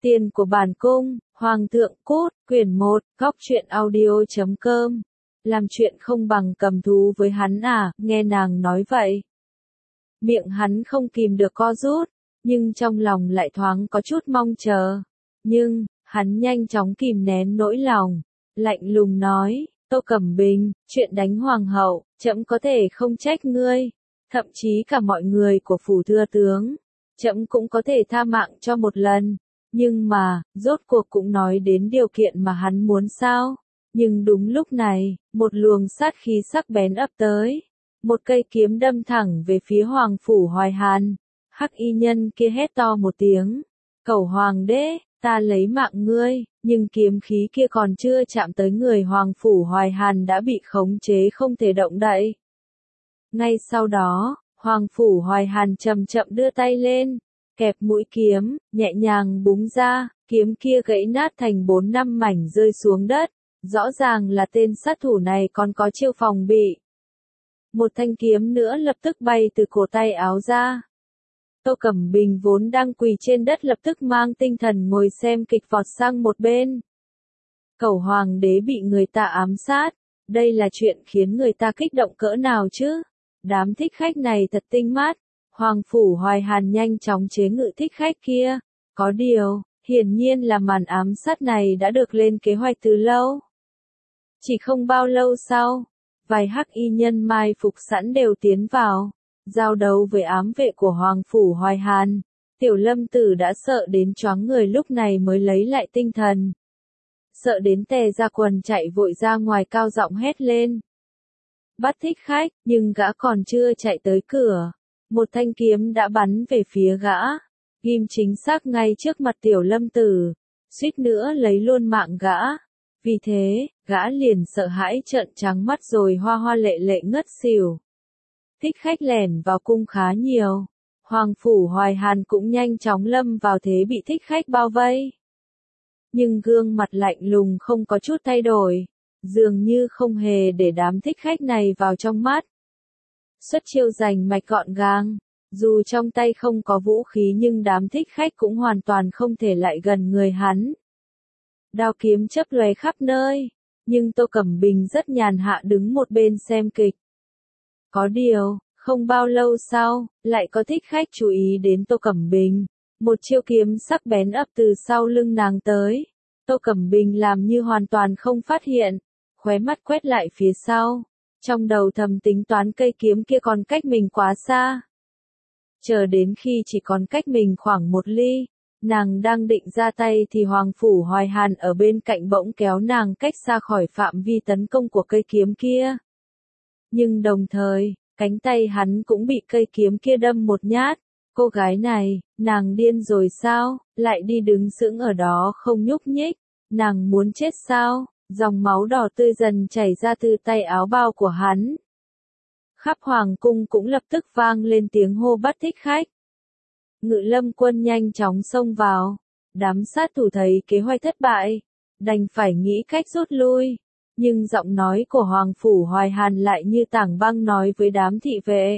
Tiền của bản cung, Hoàng thượng cút, quyển 1, góc truyện audio.com. Làm chuyện không bằng cầm thú với hắn à, nghe nàng nói vậy. Miệng hắn không kìm được co rút, nhưng trong lòng lại thoáng có chút mong chờ. Nhưng, hắn nhanh chóng kìm nén nỗi lòng, lạnh lùng nói, Tô Cẩm Bình, chuyện đánh hoàng hậu, trẫm có thể không trách ngươi, thậm chí cả mọi người của phủ thừa tướng, trẫm cũng có thể tha mạng cho một lần. Nhưng mà, rốt cuộc cũng nói đến điều kiện mà hắn muốn sao? Nhưng đúng lúc này, một luồng sát khí sắc bén ập tới. Một cây kiếm đâm thẳng về phía Hoàng phủ Hoài Hàn. Hắc y nhân kia hét to một tiếng. Cẩu hoàng đế, ta lấy mạng ngươi, nhưng kiếm khí kia còn chưa chạm tới người Hoàng phủ Hoài Hàn đã bị khống chế không thể động đậy. Ngay sau đó, Hoàng phủ Hoài Hàn chậm chậm đưa tay lên. Kẹp mũi kiếm, nhẹ nhàng búng ra, kiếm kia gãy nát thành 4-5 mảnh rơi xuống đất. Rõ ràng là tên sát thủ này còn có chiêu phòng bị. Một thanh kiếm nữa lập tức bay từ cổ tay áo ra. Tô Cẩm Bình vốn đang quỳ trên đất lập tức mang tinh thần ngồi xem kịch vọt sang một bên. Cẩu hoàng đế bị người ta ám sát, đây là chuyện khiến người ta kích động cỡ nào chứ? Đám thích khách này thật tinh mắt. Hoàng phủ Hoài Hàn nhanh chóng chế ngự thích khách kia. Có điều, hiển nhiên là màn ám sát này đã được lên kế hoạch từ lâu. Chỉ không bao lâu sau, vài hắc y nhân mai phục sẵn đều tiến vào, giao đấu với ám vệ của Hoàng phủ Hoài Hàn. Tiểu Lâm Tử đã sợ đến choáng người lúc này mới lấy lại tinh thần. Sợ đến tè ra quần chạy vội ra ngoài cao giọng hét lên. Bắt thích khách, nhưng gã còn chưa chạy tới cửa. Một thanh kiếm đã bắn về phía gã, ghim chính xác ngay trước mặt Tiểu Lâm Tử, suýt nữa lấy luôn mạng gã. Vì thế, gã liền sợ hãi trợn trắng mắt rồi hoa hoa lệ lệ ngất xỉu. Thích khách lẻn vào cung khá nhiều, Hoàng phủ Hoài Hàn cũng nhanh chóng lâm vào thế bị thích khách bao vây. Nhưng gương mặt lạnh lùng không có chút thay đổi, dường như không hề để đám thích khách này vào trong mắt. Xuất chiêu giành mạch gọn gàng, dù trong tay không có vũ khí nhưng đám thích khách cũng hoàn toàn không thể lại gần người hắn. Đao kiếm chớp lóe khắp nơi, nhưng Tô Cẩm Bình rất nhàn hạ đứng một bên xem kịch. Có điều, không bao lâu sau, lại có thích khách chú ý đến Tô Cẩm Bình, một chiêu kiếm sắc bén ập từ sau lưng nàng tới. Tô Cẩm Bình làm như hoàn toàn không phát hiện, khóe mắt quét lại phía sau. Trong đầu thầm tính toán cây kiếm kia còn cách mình quá xa. Chờ đến khi chỉ còn cách mình khoảng 1 ly, nàng đang định ra tay thì Hoàng phủ Hoài Hàn ở bên cạnh bỗng kéo nàng cách xa khỏi phạm vi tấn công của cây kiếm kia. Nhưng đồng thời, cánh tay hắn cũng bị cây kiếm kia đâm một nhát. Cô gái này, nàng điên rồi sao, lại đi đứng sững ở đó không nhúc nhích, nàng muốn chết sao? Dòng máu đỏ tươi dần chảy ra từ tay áo bao của hắn. Khắp hoàng cung cũng lập tức vang lên tiếng hô bắt thích khách. Ngự lâm quân nhanh chóng xông vào. Đám sát thủ thấy kế hoạch thất bại, đành phải nghĩ cách rút lui. Nhưng giọng nói của Hoàng phủ Hoài Hàn lại như tảng băng nói với đám thị vệ.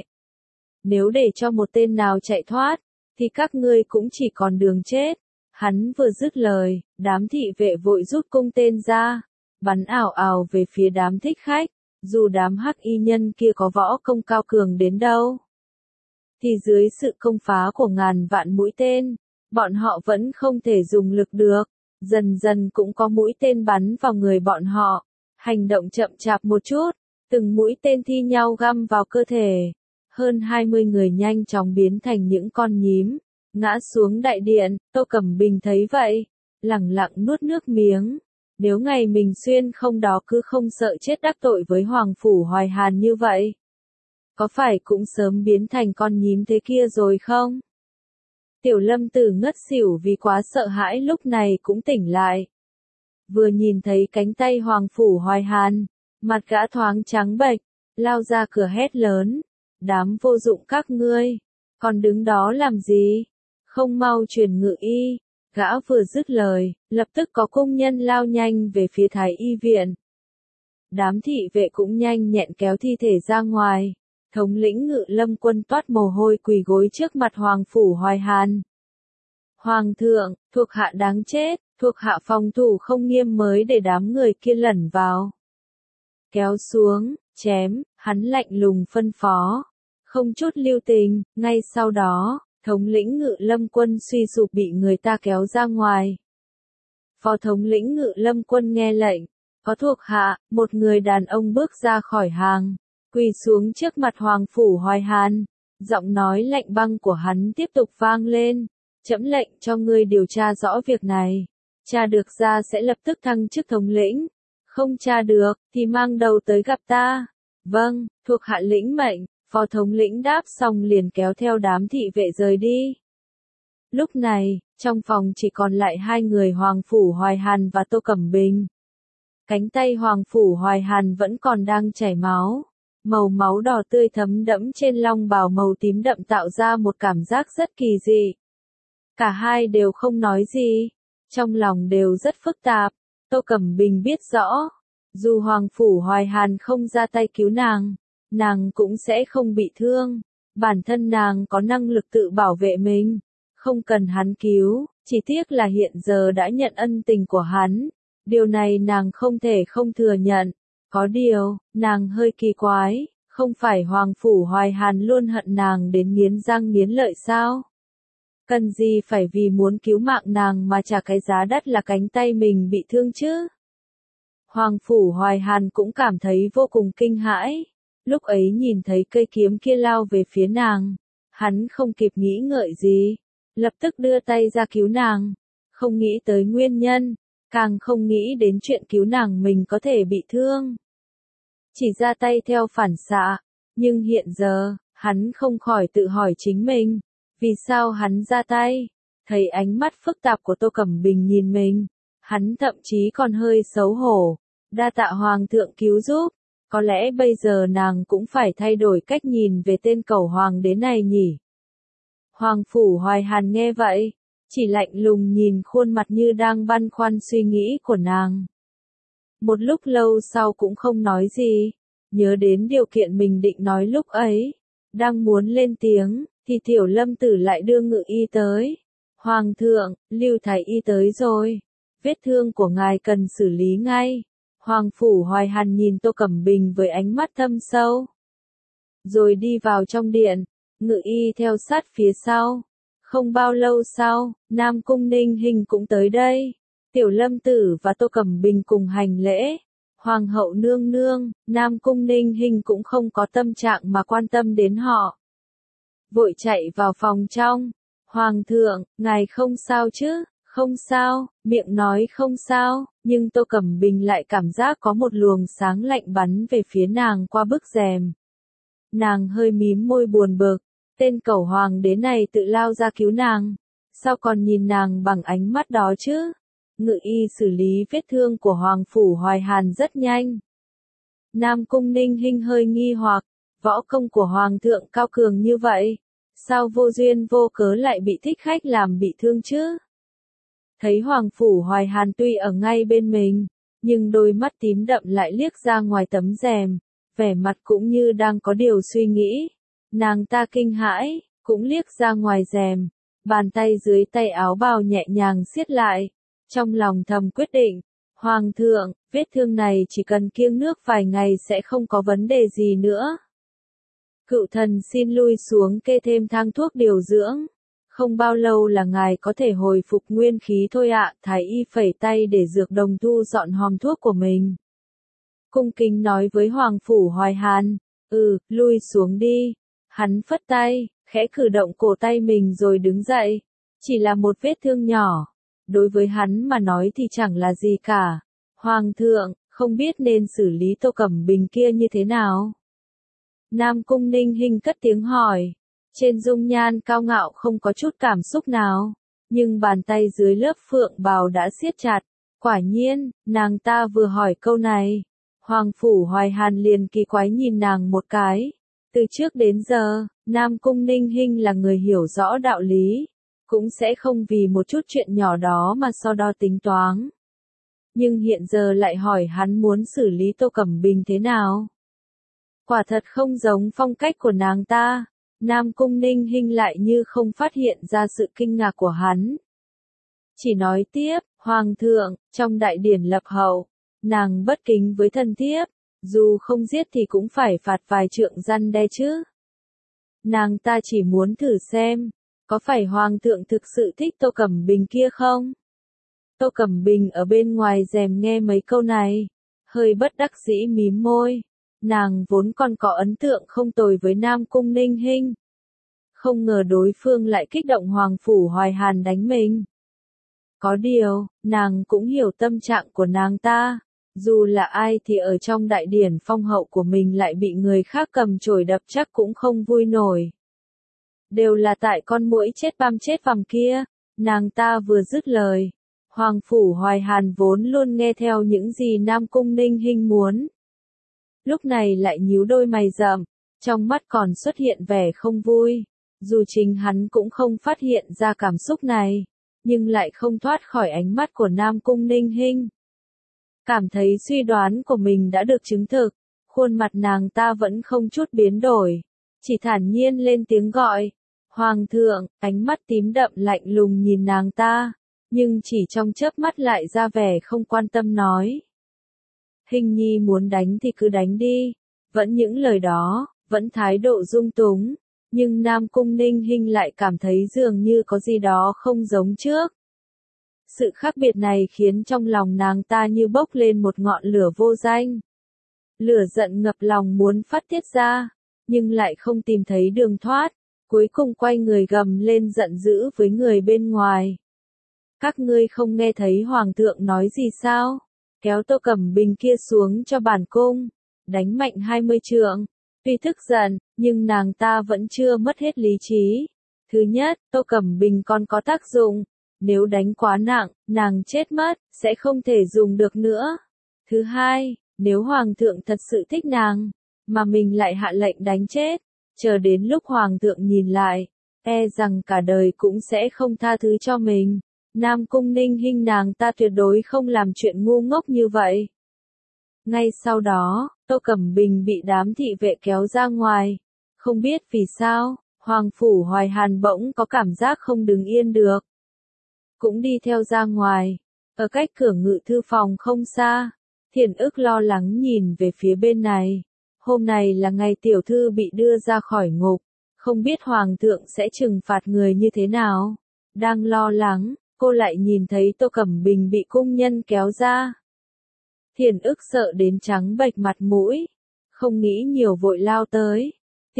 Nếu để cho một tên nào chạy thoát, thì các ngươi cũng chỉ còn đường chết. Hắn vừa dứt lời, đám thị vệ vội rút cung tên ra. Bắn ảo ảo về phía đám thích khách, dù đám hắc y nhân kia có võ công cao cường đến đâu. Thì dưới sự công phá của ngàn vạn mũi tên, bọn họ vẫn không thể dùng lực được, dần dần cũng có mũi tên bắn vào người bọn họ. Hành động chậm chạp một chút, từng mũi tên thi nhau găm vào cơ thể. Hơn 20 người nhanh chóng biến thành những con nhím, ngã xuống đại điện. Tô Cẩm Bình thấy vậy, lẳng lặng nuốt nước miếng. Nếu ngày mình xuyên không đó cứ không sợ chết đắc tội với Hoàng phủ Hoài Hàn như vậy, có phải cũng sớm biến thành con nhím thế kia rồi không? Tiểu Lâm Tử ngất xỉu vì quá sợ hãi lúc này cũng tỉnh lại. Vừa nhìn thấy cánh tay Hoàng phủ Hoài Hàn, mặt gã thoáng trắng bệch, lao ra cửa hét lớn. Đám vô dụng các ngươi, còn đứng đó làm gì? Không mau truyền ngự y. Gã vừa dứt lời, lập tức có công nhân lao nhanh về phía Thái y viện. Đám thị vệ cũng nhanh nhẹn kéo thi thể ra ngoài. Thống lĩnh Ngự Lâm quân toát mồ hôi quỳ gối trước mặt Hoàng phủ Hoài Hàn. Hoàng thượng, thuộc hạ đáng chết, thuộc hạ phòng thủ không nghiêm mới để đám người kia lẩn vào. Kéo xuống, chém, hắn lạnh lùng phân phó. Không chút lưu tình, ngay sau đó, thống lĩnh Ngự Lâm quân suy sụp bị người ta kéo ra ngoài. Phó thống lĩnh Ngự Lâm quân nghe lệnh, có thuộc hạ, một người đàn ông bước ra khỏi hàng, quỳ xuống trước mặt Hoàng phủ Hoài Hàn. Giọng nói lạnh băng của hắn tiếp tục vang lên. Trẫm lệnh cho ngươi điều tra rõ việc này. Tra được ra sẽ lập tức thăng chức thống lĩnh. Không tra được, thì mang đầu tới gặp ta. Vâng, thuộc hạ lĩnh mệnh. Phó thống lĩnh đáp xong liền kéo theo đám thị vệ rời đi. Lúc này, trong phòng chỉ còn lại hai người Hoàng phủ Hoài Hàn và Tô Cẩm Bình. Cánh tay Hoàng phủ Hoài Hàn vẫn còn đang chảy máu. Màu máu đỏ tươi thấm đẫm trên long bào màu tím đậm tạo ra một cảm giác rất kỳ dị. Cả hai đều không nói gì, trong lòng đều rất phức tạp. Tô Cẩm Bình biết rõ, dù Hoàng phủ Hoài Hàn không ra tay cứu nàng cũng sẽ không bị thương. Bản thân nàng có năng lực tự bảo vệ mình, không cần hắn cứu, chỉ tiếc là hiện giờ đã nhận ân tình của hắn. Điều này nàng không thể không thừa nhận. Có điều, nàng hơi kỳ quái, không phải Hoàng phủ Hoài Hàn luôn hận nàng đến nghiến răng nghiến lợi sao? Cần gì phải vì muốn cứu mạng nàng mà trả cái giá đắt là cánh tay mình bị thương chứ? Hoàng phủ Hoài Hàn cũng cảm thấy vô cùng kinh hãi. Lúc ấy nhìn thấy cây kiếm kia lao về phía nàng, hắn không kịp nghĩ ngợi gì, lập tức đưa tay ra cứu nàng. Không nghĩ tới nguyên nhân, càng không nghĩ đến chuyện cứu nàng mình có thể bị thương. Chỉ ra tay theo phản xạ, nhưng hiện giờ, hắn không khỏi tự hỏi chính mình, vì sao hắn ra tay? Thấy ánh mắt phức tạp của Tô Cẩm Bình nhìn mình, hắn thậm chí còn hơi xấu hổ. Đa tạ Hoàng thượng cứu giúp, có lẽ bây giờ nàng cũng phải thay đổi cách nhìn về tên cẩu hoàng đế này nhỉ. Hoàng phủ Hoài Hàn nghe vậy, chỉ lạnh lùng nhìn khuôn mặt như đang băn khoăn suy nghĩ của nàng. Một lúc lâu sau cũng không nói gì, nhớ đến điều kiện mình định nói lúc ấy, đang muốn lên tiếng, thì Tiểu Lâm Tử lại đưa Ngự Y tới. Hoàng thượng, Lưu Thái Y tới rồi, vết thương của ngài cần xử lý ngay. Hoàng phủ Hoài Hàn nhìn Tô Cẩm Bình với ánh mắt thâm sâu, rồi đi vào trong điện. Ngự Y theo sát phía sau. Không bao lâu sau, Nam Cung Ninh Hinh cũng tới đây. Tiểu Lâm Tử và Tô Cẩm Bình cùng hành lễ. Hoàng hậu nương nương, Nam Cung Ninh Hinh cũng không có tâm trạng mà quan tâm đến họ. Vội chạy vào phòng trong. Hoàng thượng, ngài không sao chứ? Không sao, miệng nói không sao, nhưng Tô Cẩm Bình lại cảm giác có một luồng sáng lạnh bắn về phía nàng qua bức rèm. Nàng hơi mím môi buồn bực, tên cẩu hoàng đế này tự lao ra cứu nàng, sao còn nhìn nàng bằng ánh mắt đó chứ? Ngự Y xử lý vết thương của Hoàng phủ Hoài Hàn rất nhanh. Nam Cung Ninh Hinh hơi nghi hoặc, võ công của Hoàng thượng cao cường như vậy, sao vô duyên vô cớ lại bị thích khách làm bị thương chứ? Thấy Hoàng phủ Hoài Hàn tuy ở ngay bên mình, nhưng đôi mắt tím đậm lại liếc ra ngoài tấm rèm, vẻ mặt cũng như đang có điều suy nghĩ. Nàng ta kinh hãi, cũng liếc ra ngoài rèm, bàn tay dưới tay áo bào nhẹ nhàng siết lại, trong lòng thầm quyết định, Hoàng thượng, vết thương này chỉ cần kiêng nước vài ngày sẽ không có vấn đề gì nữa. Cựu thần xin lui xuống kê thêm thang thuốc điều dưỡng. Không bao lâu là ngài có thể hồi phục nguyên khí thôi ạ. Thái y phẩy tay để Dược Đồng thu dọn hòm thuốc của mình. Cung kính nói với Hoàng phủ Hoài Hàn, lui xuống đi. Hắn phất tay, khẽ cử động cổ tay mình rồi đứng dậy. Chỉ là một vết thương nhỏ, đối với hắn mà nói thì chẳng là gì cả. Hoàng thượng, không biết nên xử lý Tô Cẩm Bình kia như thế nào? Nam Cung Ninh Hinh cất tiếng hỏi. Trên dung nhan cao ngạo không có chút cảm xúc nào, nhưng bàn tay dưới lớp phượng bào đã siết chặt. Quả nhiên, nàng ta vừa hỏi câu này, Hoàng phủ Hoài Hàn liền kỳ quái nhìn nàng một cái. Từ trước đến giờ, Nam Cung Ninh Hinh là người hiểu rõ đạo lý, cũng sẽ không vì một chút chuyện nhỏ đó mà so đo tính toán. Nhưng hiện giờ lại hỏi hắn muốn xử lý Tô Cẩm Bình thế nào? Quả thật không giống phong cách của nàng ta. Nam Cung Ninh Hinh lại như không phát hiện ra sự kinh ngạc của hắn, Chỉ nói tiếp, Hoàng thượng, trong đại điển lập hậu, nàng bất kính với thân thiếp, dù không giết thì cũng phải phạt vài trượng răn đe chứ. Nàng ta chỉ muốn thử xem, có phải Hoàng thượng thực sự thích Tô Cẩm Bình kia không? Tô Cẩm Bình ở bên ngoài rèm nghe mấy câu này, hơi bất đắc dĩ mím môi. Nàng vốn còn có ấn tượng không tồi với Nam Cung Ninh Hinh. Không ngờ đối phương lại kích động Hoàng Phủ Hoài Hàn đánh mình. Có điều, nàng cũng hiểu tâm trạng của nàng ta. Dù là ai thì ở trong đại điển phong hậu của mình lại bị người khác cầm chổi đập chắc cũng không vui nổi. Đều là tại con muỗi chết băm chết vằm kia, nàng ta vừa dứt lời. Hoàng Phủ Hoài Hàn vốn luôn nghe theo những gì Nam Cung Ninh Hinh muốn. Lúc này lại nhíu đôi mày rậm, trong mắt còn xuất hiện vẻ không vui. Dù chính hắn cũng không phát hiện ra cảm xúc này, nhưng lại không thoát khỏi ánh mắt của Nam Cung Ninh Hinh. Cảm thấy suy đoán của mình đã được chứng thực, khuôn mặt nàng ta vẫn không chút biến đổi, chỉ thản nhiên lên tiếng gọi. Hoàng thượng, ánh mắt tím đậm lạnh lùng nhìn nàng ta, nhưng chỉ trong chớp mắt lại ra vẻ không quan tâm nói. Hình nhi muốn đánh thì cứ đánh đi, vẫn những lời đó, vẫn thái độ dung túng, nhưng Nam Cung Ninh Hinh lại cảm thấy dường như có gì đó không giống trước. Sự khác biệt này khiến trong lòng nàng ta như bốc lên một ngọn lửa vô danh. Lửa giận ngập lòng muốn phát tiết ra, nhưng lại không tìm thấy đường thoát, cuối cùng quay người gầm lên giận dữ với người bên ngoài. Các ngươi không nghe thấy Hoàng thượng nói gì sao? Kéo Tô Cẩm Bình kia xuống cho bản cung, đánh mạnh 20 trượng. Tuy tức giận, nhưng nàng ta vẫn chưa mất hết lý trí. Thứ nhất, Tô Cẩm Bình còn có tác dụng. Nếu đánh quá nặng, nàng chết mất, sẽ không thể dùng được nữa. Thứ hai, nếu Hoàng thượng thật sự thích nàng, mà mình lại hạ lệnh đánh chết, chờ đến lúc Hoàng thượng nhìn lại, e rằng cả đời cũng sẽ không tha thứ cho mình. Nam Cung Ninh Hinh nàng ta tuyệt đối không làm chuyện ngu ngốc như vậy. Ngay sau đó, Tô Cẩm Bình bị đám thị vệ kéo ra ngoài. Không biết vì sao, Hoàng Phủ Hoài Hàn bỗng có cảm giác không đứng yên được. Cũng đi theo ra ngoài. Ở cách cửa ngự thư phòng không xa, Thiển Ức lo lắng nhìn về phía bên này. Hôm này là ngày tiểu thư bị đưa ra khỏi ngục, không biết Hoàng thượng sẽ trừng phạt người như thế nào. Đang lo lắng, cô lại nhìn thấy Tô Cẩm Bình bị cung nhân kéo ra. Thiển Ức sợ đến trắng bệch mặt mũi, không nghĩ nhiều vội lao tới.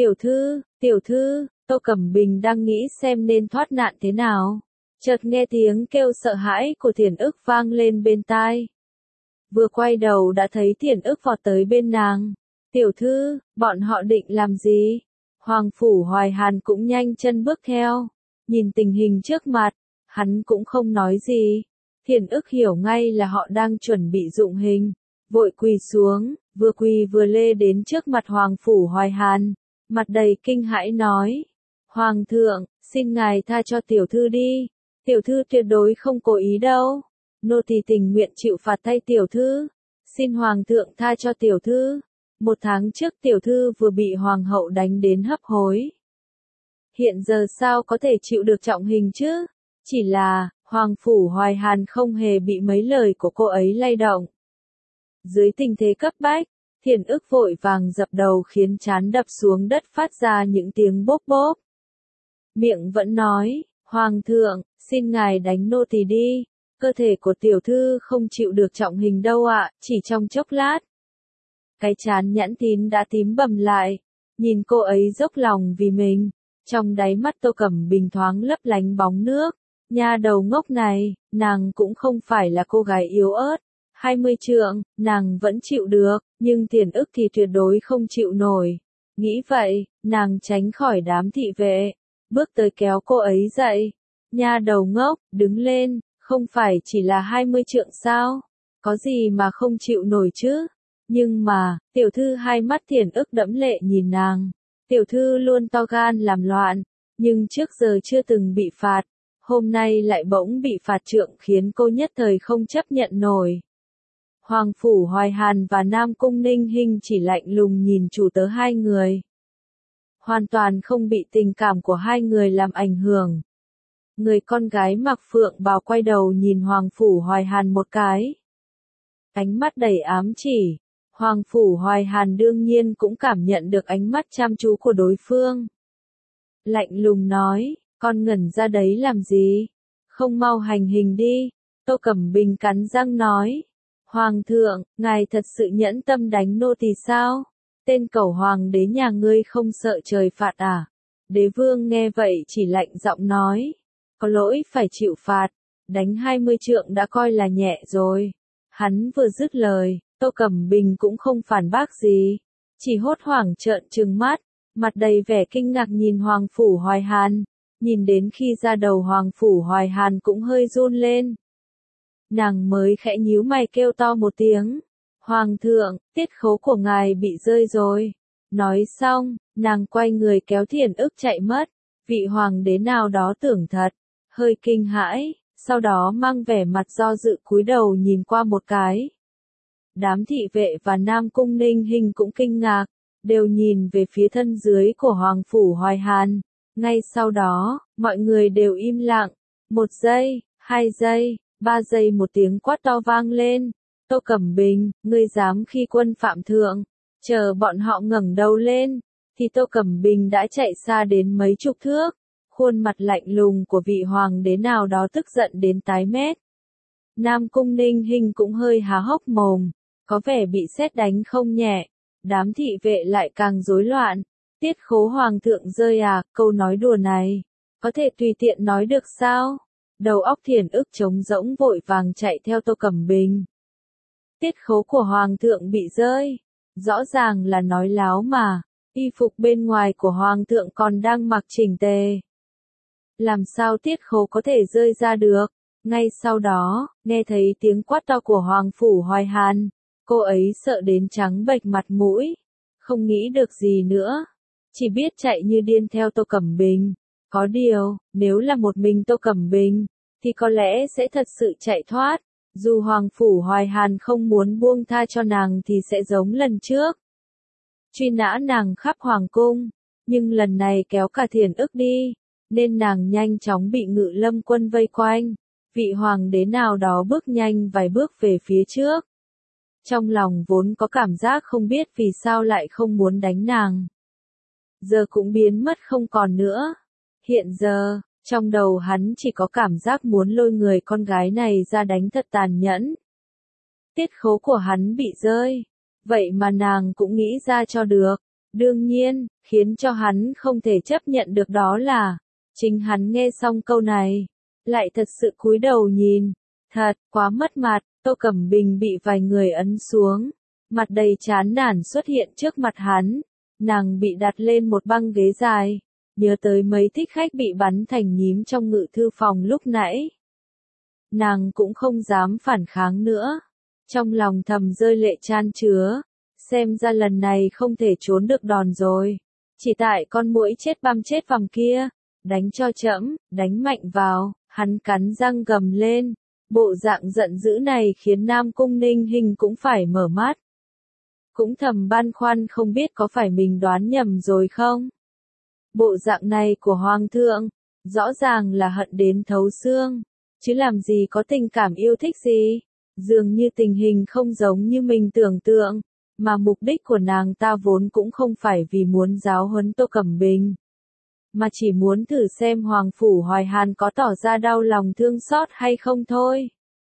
Tiểu thư, Tô Cẩm Bình đang nghĩ xem nên thoát nạn thế nào. Chợt nghe tiếng kêu sợ hãi của Thiển Ức vang lên bên tai. Vừa quay đầu đã thấy Thiển Ức vọt tới bên nàng. Tiểu thư, bọn họ định làm gì? Hoàng Phủ Hoài Hàn cũng nhanh chân bước theo. Nhìn tình hình trước mặt, hắn cũng không nói gì. Thiển Ức hiểu ngay là họ đang chuẩn bị dụng hình. Vội quỳ xuống, vừa quỳ vừa lê đến trước mặt Hoàng Phủ Hoài Hàn. Mặt đầy kinh hãi nói. Hoàng thượng, xin ngài tha cho tiểu thư đi. Tiểu thư tuyệt đối không cố ý đâu. Nô tỳ tình nguyện chịu phạt thay tiểu thư. Xin Hoàng thượng tha cho tiểu thư. 1 tháng trước tiểu thư vừa bị Hoàng hậu đánh đến hấp hối. Hiện giờ sao có thể chịu được trọng hình chứ? Chỉ là, Hoàng Phủ Hoài Hàn không hề bị mấy lời của cô ấy lay động. Dưới tình thế cấp bách, Thiển Ức vội vàng dập đầu khiến trán đập xuống đất phát ra những tiếng bốp bốp. Miệng vẫn nói, Hoàng thượng, xin ngài đánh nô tỳ đi, cơ thể của tiểu thư không chịu được trọng hình đâu ạ, chỉ trong chốc lát. Cái trán nhãn tín đã tím bầm lại, nhìn cô ấy dốc lòng vì mình, trong đáy mắt Tô Cẩm Bình thoáng lấp lánh bóng nước. Nha đầu ngốc này, nàng cũng không phải là cô gái yếu ớt. 20 trượng, nàng vẫn chịu được, nhưng Thiển Ức thì tuyệt đối không chịu nổi. Nghĩ vậy, nàng tránh khỏi đám thị vệ, bước tới kéo cô ấy dậy. Nha đầu ngốc, đứng lên, không phải chỉ là 20 trượng sao? Có gì mà không chịu nổi chứ? Nhưng mà, tiểu thư hai mắt Thiển Ức đẫm lệ nhìn nàng. Tiểu thư luôn to gan làm loạn, nhưng trước giờ chưa từng bị phạt. Hôm nay lại bỗng bị phạt trượng khiến cô nhất thời không chấp nhận nổi. Hoàng Phủ Hoài Hàn và Nam Cung Ninh Hinh chỉ lạnh lùng nhìn chủ tớ hai người. Hoàn toàn không bị tình cảm của hai người làm ảnh hưởng. Người con gái mặc phượng bào quay đầu nhìn Hoàng Phủ Hoài Hàn một cái. Ánh mắt đầy ám chỉ. Hoàng Phủ Hoài Hàn đương nhiên cũng cảm nhận được ánh mắt chăm chú của đối phương. Lạnh lùng nói, con ngẩn ra đấy làm gì? Không mau hành hình đi. Tô Cẩm Bình cắn răng nói. Hoàng thượng, ngài thật sự nhẫn tâm đánh nô tỳ sao? Tên cẩu hoàng đế nhà ngươi không sợ trời phạt à? Đế vương nghe vậy chỉ lạnh giọng nói. Có lỗi phải chịu phạt. Đánh 20 trượng đã coi là nhẹ rồi. Hắn vừa dứt lời, Tô Cẩm Bình cũng không phản bác gì. Chỉ hốt hoảng trợn trừng mắt. Mặt đầy vẻ kinh ngạc nhìn Hoàng Phủ Hoài Hàn. Nhìn đến khi ra đầu Hoàng Phủ Hoài Hàn cũng hơi run lên. Nàng mới khẽ nhíu mày kêu to một tiếng. Hoàng thượng, tiết khấu của ngài bị rơi rồi. Nói xong, nàng quay người kéo Thiền Ức chạy mất. Vị hoàng đế nào đó tưởng thật, hơi kinh hãi, sau đó mang vẻ mặt do dự cúi đầu nhìn qua một cái. Đám thị vệ và Nam Cung Ninh Hinh cũng kinh ngạc, đều nhìn về phía thân dưới của Hoàng Phủ Hoài Hàn. Ngay sau đó, mọi người đều im lặng. 1 giây, 2 giây, 3 giây một tiếng quát to vang lên. Tô Cẩm Bình, ngươi dám khi quân phạm thượng. Chờ bọn họ ngẩng đầu lên, thì Tô Cẩm Bình đã chạy xa đến mấy chục thước. Khuôn mặt lạnh lùng của vị hoàng đế nào đó tức giận đến tái mét. Nam Cung Ninh Hinh cũng hơi há hốc mồm, có vẻ bị sét đánh không nhẹ. Đám thị vệ lại càng rối loạn. Tiết khố hoàng thượng rơi à, câu nói đùa này, có thể tùy tiện nói được sao? Đầu óc Thiền Ức trống rỗng vội vàng chạy theo Tô Cẩm Bình. Tiết khố của hoàng thượng bị rơi, rõ ràng là nói láo mà, y phục bên ngoài của hoàng thượng còn đang mặc chỉnh tề. Làm sao tiết khố có thể rơi ra được? Ngay sau đó, nghe thấy tiếng quát to của Hoàng Phủ Hoài Hàn, cô ấy sợ đến trắng bệch mặt mũi, không nghĩ được gì nữa, chỉ biết chạy như điên theo Tô Cẩm Bình. Có điều, nếu là một mình Tô Cẩm Bình, thì có lẽ sẽ thật sự chạy thoát. Dù Hoàng Phủ Hoài Hàn không muốn buông tha cho nàng thì sẽ giống lần trước, truy nã nàng khắp hoàng cung, nhưng lần này kéo cả Thiền Ức đi, nên nàng nhanh chóng bị Ngự Lâm quân vây quanh. Vị hoàng đế nào đó bước nhanh vài bước về phía trước. Trong lòng vốn có cảm giác không biết vì sao lại không muốn đánh nàng, giờ cũng biến mất không còn nữa. Hiện giờ, trong đầu hắn chỉ có cảm giác muốn lôi người con gái này ra đánh thật tàn nhẫn. Tiết khố của hắn bị rơi, vậy mà nàng cũng nghĩ ra cho được. Đương nhiên, khiến cho hắn không thể chấp nhận được đó là, chính hắn nghe xong câu này, lại thật sự cúi đầu nhìn. Thật, quá mất mặt, Tô Cẩm Bình bị vài người ấn xuống, mặt đầy chán nản xuất hiện trước mặt hắn. Nàng bị đặt lên một băng ghế dài, nhớ tới mấy thích khách bị bắn thành nhím trong ngự thư phòng lúc nãy. Nàng cũng không dám phản kháng nữa, trong lòng thầm rơi lệ chan chứa, xem ra lần này không thể trốn được đòn rồi. Chỉ tại con muỗi chết băm chết vòng kia, đánh cho trẫm, đánh mạnh vào, hắn cắn răng gầm lên. Bộ dạng giận dữ này khiến Nam Cung Ninh Hinh cũng phải mở mắt. Cũng thầm băn khoăn không biết có phải mình đoán nhầm rồi không? Bộ dạng này của Hoàng thượng, rõ ràng là hận đến thấu xương, chứ làm gì có tình cảm yêu thích gì. Dường như tình hình không giống như mình tưởng tượng, mà mục đích của nàng ta vốn cũng không phải vì muốn giáo huấn Tô Cẩm Bình, mà chỉ muốn thử xem Hoàng Phủ Hoài Hàn có tỏ ra đau lòng thương xót hay không thôi.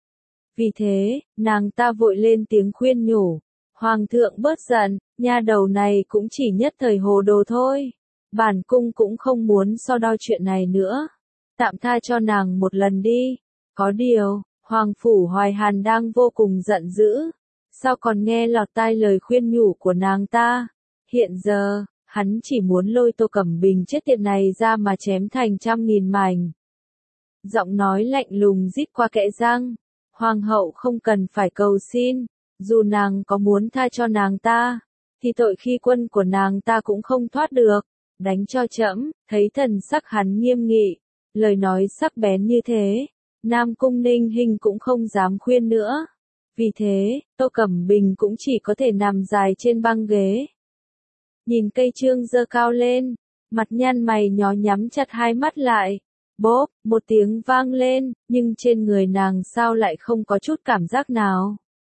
Vì thế, nàng ta vội lên tiếng khuyên nhủ. Hoàng thượng bớt giận, nha đầu này cũng chỉ nhất thời hồ đồ thôi. Bản cung cũng không muốn so đo chuyện này nữa. Tạm tha cho nàng một lần đi. Có điều, Hoàng Phủ Hoài Hàn đang vô cùng giận dữ. Sao còn nghe lọt tai lời khuyên nhủ của nàng ta? Hiện giờ, hắn chỉ muốn lôi Tô Cẩm Bình chết tiệt này ra mà chém thành trăm nghìn mảnh. Giọng nói lạnh lùng rít qua kẽ răng. Hoàng hậu không cần phải cầu xin. Dù nàng có muốn tha cho nàng ta, thì tội khi quân của nàng ta cũng không thoát được. Đánh cho trẫm. Thấy thần sắc hắn nghiêm nghị, lời nói sắc bén như thế, Nam Cung Ninh Hinh cũng không dám khuyên nữa. Vì thế, Tô Cẩm Bình cũng chỉ có thể nằm dài trên băng ghế. Nhìn cây chương giơ cao lên, mặt nhăn mày nhó nhắm chặt hai mắt lại, Bốp, một tiếng vang lên, nhưng trên người nàng sao lại không có chút cảm giác nào?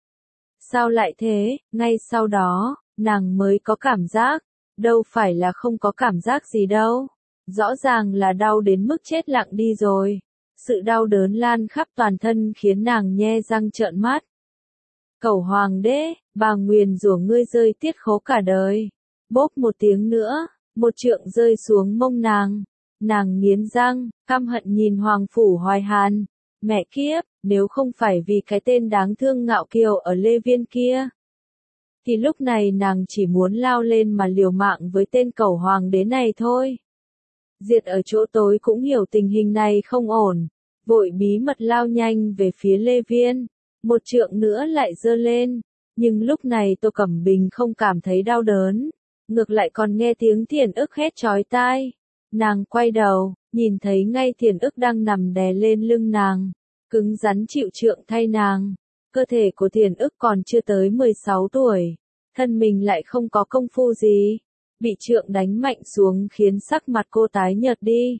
Sao lại thế, ngay sau đó, nàng mới có cảm giác, đâu phải là không có cảm giác gì đâu. Rõ ràng là đau đến mức chết lặng đi rồi. Sự đau đớn lan khắp toàn thân khiến nàng nhe răng trợn mắt. Cẩu hoàng đế, bà nguyền rủa ngươi rơi tiết khố cả đời. Bốp một tiếng nữa, một trượng rơi xuống mông nàng. Nàng nghiến răng, căm hận nhìn Hoàng Phủ Hoài Hàn. Mẹ kiếp, nếu không phải vì cái tên đáng thương ngạo kiều ở Lê Viên kia, thì lúc này nàng chỉ muốn lao lên mà liều mạng với tên cẩu hoàng đế này thôi. Diệt ở chỗ tối cũng hiểu tình hình này không ổn, vội bí mật lao nhanh về phía Lê Viên. Một trượng nữa lại giơ lên, nhưng lúc này Tô Cẩm Bình không cảm thấy đau đớn, ngược lại còn nghe tiếng Thiền Ức hét chói tai. Nàng quay đầu, nhìn thấy ngay Thiền Ức đang nằm đè lên lưng nàng, cứng rắn chịu trượng thay nàng. Cơ thể của Thiền Ức còn chưa tới 16 tuổi, thân mình lại không có công phu gì, bị trượng đánh mạnh xuống khiến sắc mặt cô tái nhợt đi.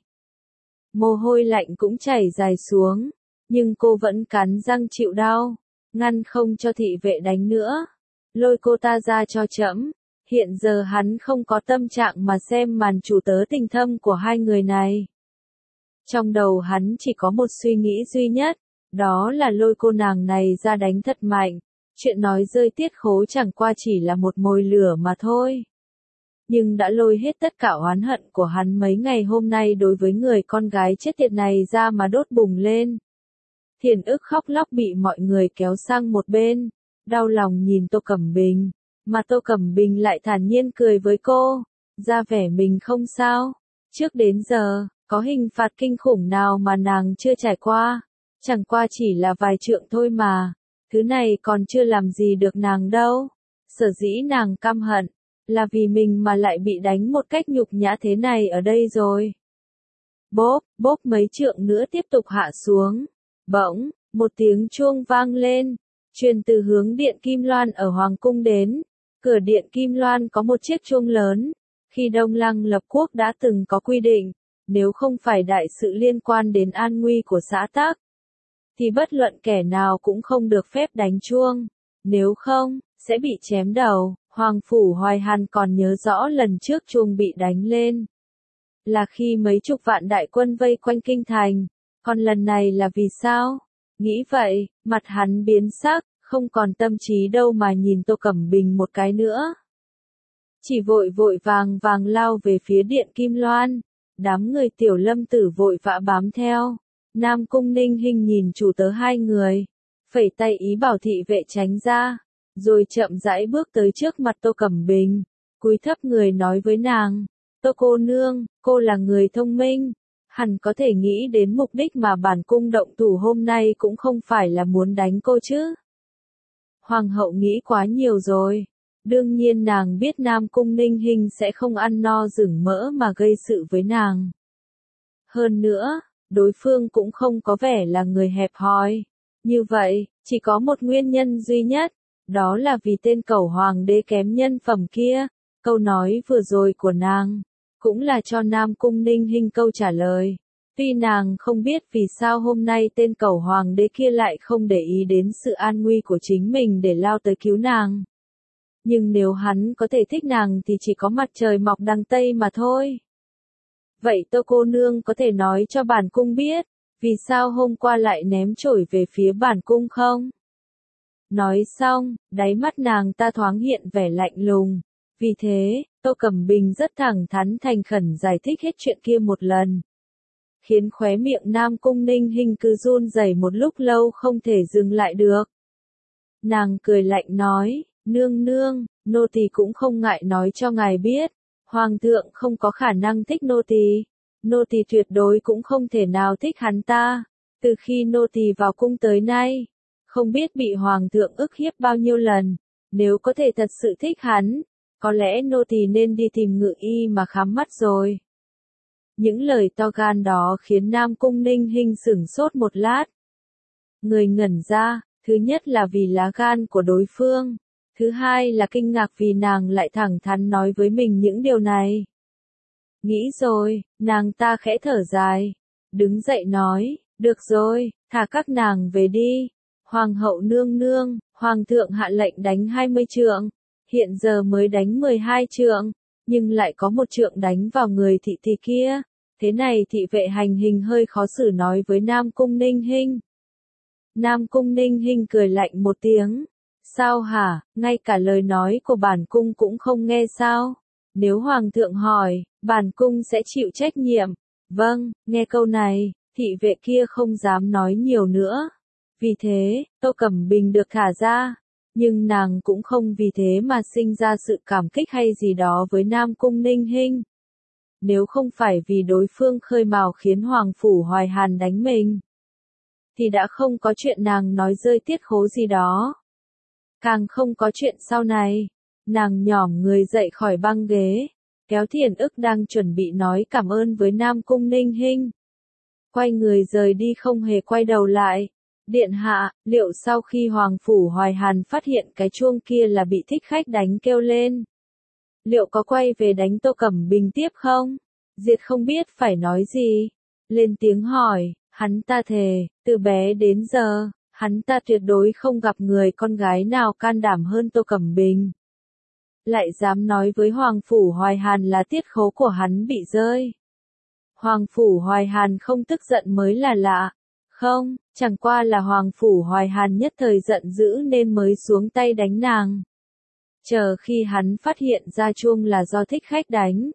Mồ hôi lạnh cũng chảy dài xuống, nhưng cô vẫn cắn răng chịu đau, ngăn không cho thị vệ đánh nữa. Lôi cô ta ra cho trẫm. Hiện giờ hắn không có tâm trạng mà xem màn chủ tớ tình thâm của hai người này. Trong đầu hắn chỉ có một suy nghĩ duy nhất, đó là lôi cô nàng này ra đánh thật mạnh. Chuyện nói rơi tiết khố chẳng qua chỉ là một mồi lửa mà thôi. Nhưng đã lôi hết tất cả oán hận của hắn mấy ngày hôm nay đối với người con gái chết tiệt này ra mà đốt bùng lên. Thiền Ức khóc lóc bị mọi người kéo sang một bên, đau lòng nhìn Tô Cẩm Bình, mà Tô Cẩm Bình lại thản nhiên cười với cô, ra vẻ mình không sao. Trước đến giờ, có hình phạt kinh khủng nào mà nàng chưa trải qua, chẳng qua chỉ là vài trượng thôi mà, thứ này còn chưa làm gì được nàng đâu. Sở dĩ nàng căm hận, là vì mình mà lại bị đánh một cách nhục nhã thế này ở đây rồi. Bốp, bốp mấy trượng nữa tiếp tục hạ xuống. Bỗng, một tiếng chuông vang lên, truyền từ hướng điện Kim Loan ở Hoàng cung đến. Cửa điện Kim Loan có một chiếc chuông lớn. Khi Đông Lăng lập quốc đã từng có quy định, nếu không phải đại sự liên quan đến an nguy của xã tắc, thì bất luận kẻ nào cũng không được phép đánh chuông. Nếu không, sẽ bị chém đầu. Hoàng Phủ Hoài Hàn còn nhớ rõ lần trước chuông bị đánh lên, là khi mấy chục vạn đại quân vây quanh kinh thành. Còn lần này là vì sao? Nghĩ vậy, mặt hắn biến sắc, không còn tâm trí đâu mà nhìn Tô Cẩm Bình một cái nữa. Chỉ vội vội vàng vàng lao về phía điện Kim Loan. Đám người Tiểu Lâm Tử vội vã bám theo. Nam Cung Ninh Hinh nhìn chủ tớ hai người, phẩy tay ý bảo thị vệ tránh ra, rồi chậm rãi bước tới trước mặt Tô Cẩm Bình, cúi thấp người nói với nàng, Tô cô nương, cô là người thông minh, hẳn có thể nghĩ đến mục đích mà bản cung động thủ hôm nay cũng không phải là muốn đánh cô chứ. Hoàng hậu nghĩ quá nhiều rồi, đương nhiên nàng biết Nam Cung Ninh Hinh sẽ không ăn no rừng mỡ mà gây sự với nàng. Hơn nữa, đối phương cũng không có vẻ là người hẹp hòi. Như vậy, chỉ có một nguyên nhân duy nhất, đó là vì tên cẩu hoàng đế kém nhân phẩm kia. Câu nói vừa rồi của nàng, cũng là cho Nam Cung Ninh Hinh câu trả lời. Tuy nàng không biết vì sao hôm nay tên cẩu hoàng đế kia lại không để ý đến sự an nguy của chính mình để lao tới cứu nàng. Nhưng nếu hắn có thể thích nàng thì chỉ có mặt trời mọc đằng Tây mà thôi. Vậy Tô cô nương có thể nói cho bản cung biết, vì sao hôm qua lại ném chổi về phía bản cung không? Nói xong, đáy mắt nàng ta thoáng hiện vẻ lạnh lùng. Vì thế, Tô Cẩm Bình rất thẳng thắn thành khẩn giải thích hết chuyện kia một lần. Khiến khóe miệng Nam Cung Ninh Hinh cứ run rẩy một lúc lâu không thể dừng lại được. Nàng cười lạnh nói, nương nương, nô tỳ cũng không ngại nói cho ngài biết. Hoàng thượng không có khả năng thích nô tỳ tuyệt đối cũng không thể nào thích hắn ta. Từ khi nô tỳ vào cung tới nay, không biết bị hoàng thượng ức hiếp bao nhiêu lần, nếu có thể thật sự thích hắn, có lẽ nô tỳ nên đi tìm ngự y mà khám mắt rồi. Những lời to gan đó khiến Nam Cung Ninh Hinh sửng sốt một lát. Người ngẩn ra, thứ nhất là vì lá gan của đối phương. Thứ hai là kinh ngạc vì nàng lại thẳng thắn nói với mình những điều này. Nghĩ rồi, nàng ta khẽ thở dài. đứng dậy nói, được rồi, thả các nàng về đi. Hoàng hậu nương nương, hoàng thượng hạ lệnh đánh 20 trượng, hiện giờ mới đánh 12 trượng, nhưng lại có một trượng đánh vào người thị tỷ kia. Thế này thị vệ hành hình hơi khó xử nói với Nam Cung Ninh Hinh. Nam Cung Ninh Hinh cười lạnh một tiếng. Sao hả, ngay cả lời nói của bản cung cũng không nghe sao? Nếu hoàng thượng hỏi, bản cung sẽ chịu trách nhiệm. Vâng, nghe câu này, thị vệ kia không dám nói nhiều nữa. Vì thế, Tô Cẩm Bình được thả ra. Nhưng nàng cũng không vì thế mà sinh ra sự cảm kích hay gì đó với Nam Cung Ninh Hinh. Nếu không phải vì đối phương khơi mào khiến Hoàng Phủ Hoài Hàn đánh mình, thì đã không có chuyện nàng nói rơi tiết khố gì đó. Càng không có chuyện sau này. Nàng nhỏm người dậy khỏi băng ghế, kéo Thiền Ức đang chuẩn bị nói cảm ơn với Nam Cung Ninh Hinh. Quay người rời đi không hề quay đầu lại. Điện hạ, liệu sau khi Hoàng Phủ Hoài Hàn phát hiện cái chuông kia là bị thích khách đánh kêu lên, liệu có quay về đánh Tô Cẩm Bình tiếp không? Diệt không biết phải nói gì. Lên tiếng hỏi, hắn ta thề, từ bé đến giờ, hắn ta tuyệt đối không gặp người con gái nào can đảm hơn Tô Cẩm Bình. Lại dám nói với Hoàng Phủ Hoài Hàn là tiết khố của hắn bị rơi. Hoàng Phủ Hoài Hàn không tức giận mới là lạ. Không, chẳng qua là Hoàng Phủ Hoài Hàn nhất thời giận dữ nên mới xuống tay đánh nàng. Chờ khi hắn phát hiện ra chuông là do thích khách đánh,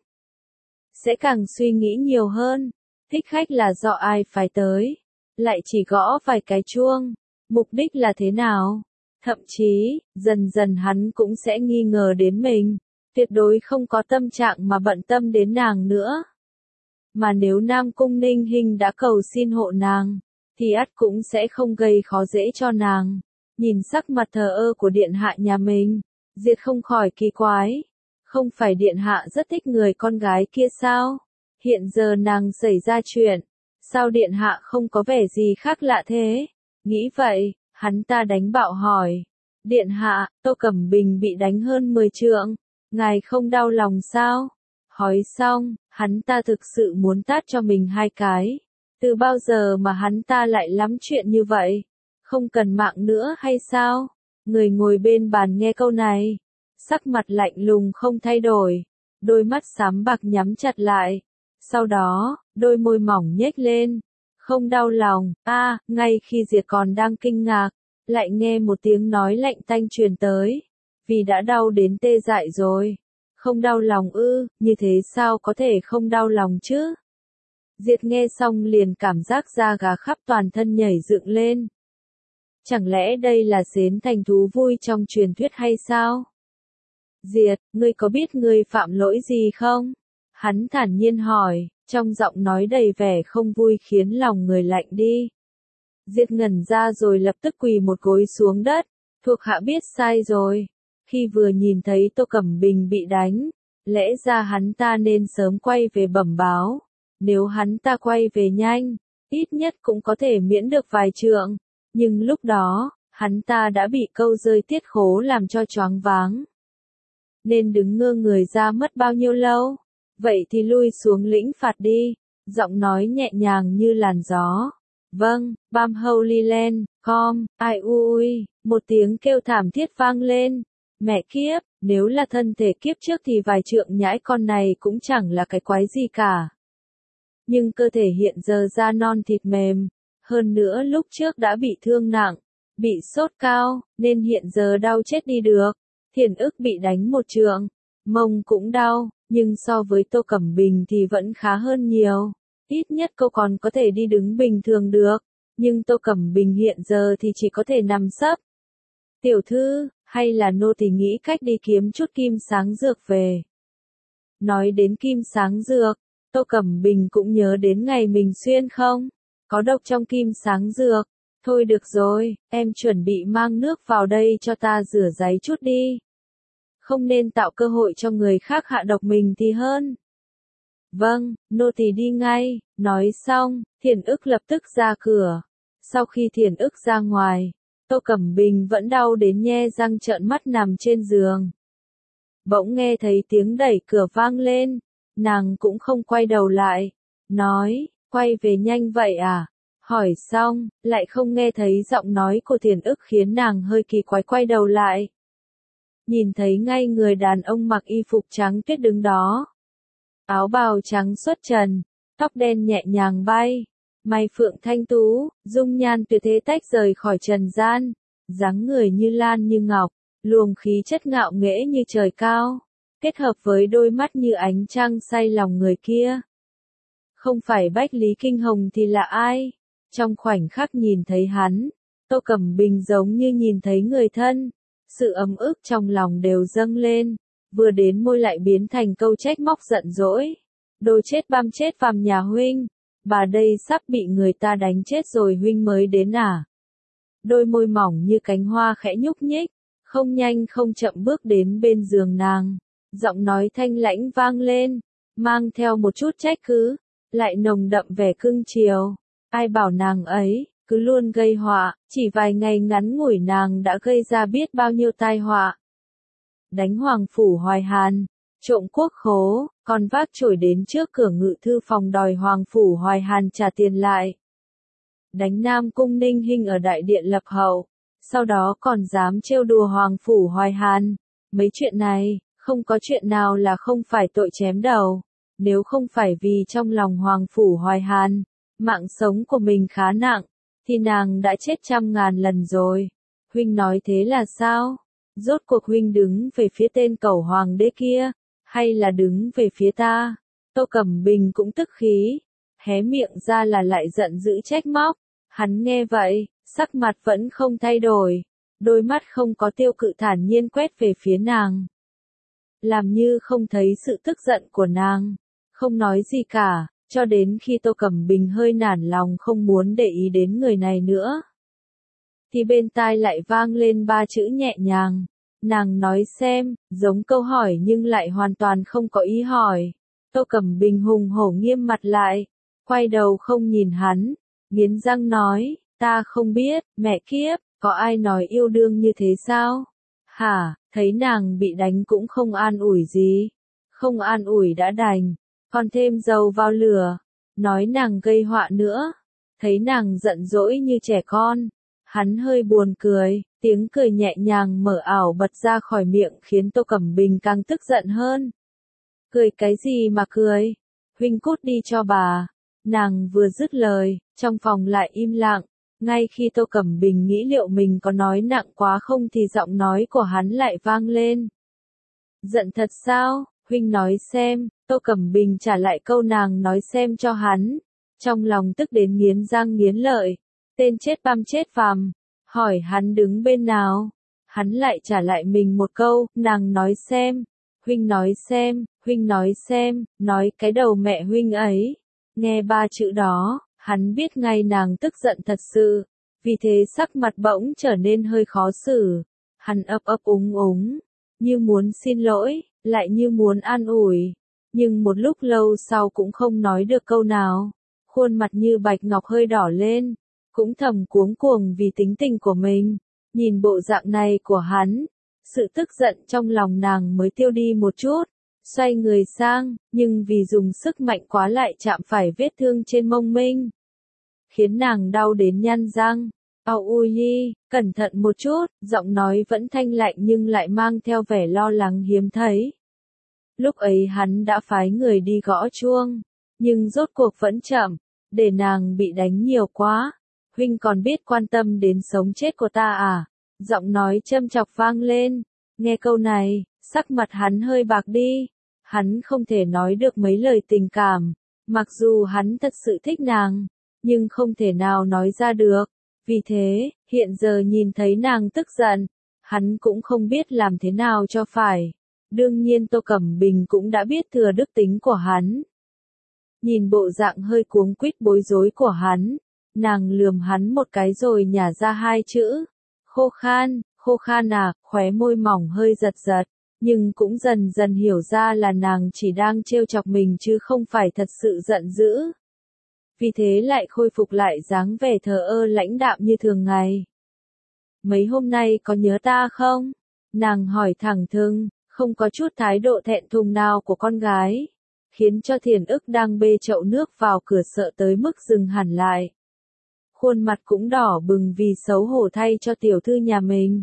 sẽ càng suy nghĩ nhiều hơn. Thích khách là do ai phải tới, lại chỉ gõ vài cái chuông, mục đích là thế nào? Thậm chí, dần dần hắn cũng sẽ nghi ngờ đến mình, tuyệt đối không có tâm trạng mà bận tâm đến nàng nữa. Mà nếu Nam Cung Ninh Hinh đã cầu xin hộ nàng, thì ắt cũng sẽ không gây khó dễ cho nàng. Nhìn sắc mặt thờ ơ của điện hạ nhà mình, Diệt không khỏi kỳ quái. Không phải điện hạ rất thích người con gái kia sao? Hiện giờ nàng xảy ra chuyện, sao điện hạ không có vẻ gì khác lạ thế? Nghĩ vậy, hắn ta đánh bạo hỏi. Điện hạ, Tô Cẩm Bình bị đánh hơn 10 trượng, ngài không đau lòng sao? Hỏi xong, hắn ta thực sự muốn tát cho mình 2 cái. Từ bao giờ mà hắn ta lại lắm chuyện như vậy? Không cần mạng nữa hay sao? Người ngồi bên bàn nghe câu này, sắc mặt lạnh lùng không thay đổi, đôi mắt xám bạc nhắm chặt lại. Sau đó, đôi môi mỏng nhếch lên. Không đau lòng, ngay khi Diệt còn đang kinh ngạc, lại nghe một tiếng nói lạnh tanh truyền tới. Vì đã đau đến tê dại rồi. Không đau lòng ư, như thế sao có thể không đau lòng chứ? Diệt nghe xong liền cảm giác da gà khắp toàn thân nhảy dựng lên. Chẳng lẽ đây là xến thành thú vui trong truyền thuyết hay sao? Diệt, ngươi có biết ngươi phạm lỗi gì không? Hắn thản nhiên hỏi, trong giọng nói đầy vẻ không vui khiến lòng người lạnh đi. Diệt ngẩn ra rồi lập tức quỳ một gối xuống đất, thuộc hạ biết sai rồi. Khi vừa nhìn thấy Tô Cẩm Bình bị đánh, lẽ ra hắn ta nên sớm quay về bẩm báo. Nếu hắn ta quay về nhanh, ít nhất cũng có thể miễn được vài trượng. Nhưng lúc đó, hắn ta đã bị câu rơi tiết khố làm cho choáng váng. Nên đứng ngơ người ra mất bao nhiêu lâu? Vậy thì lui xuống lĩnh phạt đi. Giọng nói nhẹ nhàng như làn gió. Vâng, Bam Holy Land, ai ui, một tiếng kêu thảm thiết vang lên. Mẹ kiếp, nếu là thân thể kiếp trước thì vài trượng nhãi con này cũng chẳng là cái quái gì cả. Nhưng cơ thể hiện giờ da non thịt mềm, hơn nữa lúc trước đã bị thương nặng, bị sốt cao, nên hiện giờ đau chết đi được. Thiền Ức bị đánh một trượng, mông cũng đau, nhưng so với Tô Cẩm Bình thì vẫn khá hơn nhiều. Ít nhất cô còn có thể đi đứng bình thường được, nhưng Tô Cẩm Bình hiện giờ thì chỉ có thể nằm sấp. Tiểu thư, hay là nô tỳ nghĩ cách đi kiếm chút kim sáng dược về. Nói đến kim sáng dược, Tô Cẩm Bình cũng nhớ đến ngày mình xuyên không? Có độc trong kim sáng dược. Thôi được rồi, em chuẩn bị mang nước vào đây cho ta rửa ráy chút đi. Không nên tạo cơ hội cho người khác hạ độc mình thì hơn. Vâng, nô tỳ đi ngay. Nói xong, Thiền Ức lập tức ra cửa. Sau khi Thiền Ức ra ngoài, Tô Cẩm Bình vẫn đau đến nhe răng trợn mắt nằm trên giường. Bỗng nghe thấy tiếng đẩy cửa vang lên, nàng cũng không quay đầu lại, nói, Quay về nhanh vậy à? Hỏi xong, lại không nghe thấy giọng nói của Tiền Ức khiến nàng hơi kỳ quái quay đầu lại. Nhìn thấy ngay người đàn ông mặc y phục trắng tuyết đứng đó. Áo bào trắng xuất trần, tóc đen nhẹ nhàng bay, mày phượng thanh tú, dung nhan tuyệt thế tách rời khỏi trần gian, dáng người như lan như ngọc, luồng khí chất ngạo nghễ như trời cao, kết hợp với đôi mắt như ánh trăng say lòng người kia. Không phải Bách Lý Kinh Hồng thì là ai? Trong khoảnh khắc nhìn thấy hắn, Tô Cẩm Bình giống như nhìn thấy người thân, sự ấm ức trong lòng đều dâng lên, vừa đến môi lại biến thành câu trách móc giận dỗi. Đồ chết phàm nhà huynh, bà đây sắp bị người ta đánh chết rồi huynh mới đến à? Đôi môi mỏng như cánh hoa khẽ nhúc nhích, không nhanh không chậm bước đến bên giường nàng, giọng nói thanh lãnh vang lên, mang theo một chút trách cứ, lại nồng đậm vẻ cưng chiều. Ai bảo nàng ấy, cứ luôn gây họa, chỉ vài ngày ngắn ngủi nàng đã gây ra biết bao nhiêu tai họa. Đánh Hoàng Phủ Hoài Hàn, trộm quốc khố, còn vác chổi đến trước cửa ngự thư phòng đòi Hoàng Phủ Hoài Hàn trả tiền lại. Đánh Nam Cung Ninh Hinh ở đại điện lập hậu, sau đó còn dám trêu đùa Hoàng Phủ Hoài Hàn. Mấy chuyện này, không có chuyện nào là không phải tội chém đầu. Nếu không phải vì trong lòng Hoàng Phủ Hoài Hàn, mạng sống của mình khá nặng, thì nàng đã chết trăm ngàn lần rồi. Huynh nói thế là sao? Rốt cuộc huynh đứng về phía tên cẩu hoàng đế kia, hay là đứng về phía ta? Tô Cẩm Bình cũng tức khí, hé miệng ra là lại giận dữ trách móc. Hắn nghe vậy, sắc mặt vẫn không thay đổi, đôi mắt không có tiêu cự thản nhiên quét về phía nàng. Làm như không thấy sự tức giận của nàng, không nói gì cả, cho đến khi Tô Cẩm Bình hơi nản lòng không muốn để ý đến người này nữa. Thì bên tai lại vang lên ba chữ nhẹ nhàng. Nàng nói xem, giống câu hỏi nhưng lại hoàn toàn không có ý hỏi. Tô Cẩm Bình hùng hổ nghiêm mặt lại, quay đầu không nhìn hắn, nghiến răng nói, ta không biết, mẹ kiếp, có ai nói yêu đương như thế sao? Hả, thấy nàng bị đánh cũng không an ủi gì. Không an ủi đã đành, còn thêm dầu vào lửa, nói nàng gây họa nữa. Thấy nàng giận dỗi như trẻ con, hắn hơi buồn cười, tiếng cười nhẹ nhàng mở ảo bật ra khỏi miệng khiến Tô Cẩm Bình càng tức giận hơn. Cười cái gì mà cười? Huynh cút đi cho bà. Nàng vừa dứt lời, trong phòng lại im lặng, ngay khi Tô Cẩm Bình nghĩ liệu mình có nói nặng quá không thì giọng nói của hắn lại vang lên. Giận thật sao? Huynh nói xem. Tô Cẩm Bình trả lại câu nàng nói xem cho hắn, trong lòng tức đến nghiến răng nghiến lợi. Tên chết phàm, hỏi hắn đứng bên nào, hắn lại trả lại mình một câu, nàng nói xem, huynh nói xem, huynh nói xem, nói cái đầu mẹ huynh ấy. Nghe ba chữ đó, hắn biết ngay nàng tức giận thật sự, vì thế sắc mặt bỗng trở nên hơi khó xử. Hắn ấp ấp úng, như muốn xin lỗi, lại như muốn an ủi, nhưng một lúc lâu sau cũng không nói được câu nào. Khuôn mặt như bạch ngọc hơi đỏ lên, cũng thầm cuống cuồng vì tính tình của mình. Nhìn bộ dạng này của hắn, sự tức giận trong lòng nàng mới tiêu đi một chút. Xoay người sang, nhưng vì dùng sức mạnh quá lại chạm phải vết thương trên mông mình, khiến nàng đau đến nhăn răng. Ao ui nhi, cẩn thận một chút, giọng nói vẫn thanh lạnh nhưng lại mang theo vẻ lo lắng hiếm thấy. Lúc ấy hắn đã phái người đi gõ chuông, nhưng rốt cuộc vẫn chậm, để nàng bị đánh nhiều quá. Huynh còn biết quan tâm đến sống chết của ta à? Giọng nói châm chọc vang lên. Nghe câu này, sắc mặt hắn hơi bạc đi. Hắn không thể nói được mấy lời tình cảm. Mặc dù hắn thật sự thích nàng, nhưng không thể nào nói ra được. Vì thế, hiện giờ nhìn thấy nàng tức giận, hắn cũng không biết làm thế nào cho phải. Đương nhiên Tô Cẩm Bình cũng đã biết thừa đức tính của hắn. Nhìn bộ dạng hơi cuống quýt bối rối của hắn, nàng lườm hắn một cái rồi nhả ra hai chữ. Khô khan à, khóe môi mỏng hơi giật giật, nhưng cũng dần dần hiểu ra là nàng chỉ đang trêu chọc mình chứ không phải thật sự giận dữ. Vì thế lại khôi phục lại dáng vẻ thờ ơ lãnh đạm như thường ngày. Mấy hôm nay có nhớ ta không? Nàng hỏi thẳng thừng, không có chút thái độ thẹn thùng nào của con gái. khiến cho Thiền ức đang bê chậu nước vào cửa sợ tới mức dừng hẳn lại. Khuôn mặt cũng đỏ bừng vì xấu hổ thay cho tiểu thư nhà mình.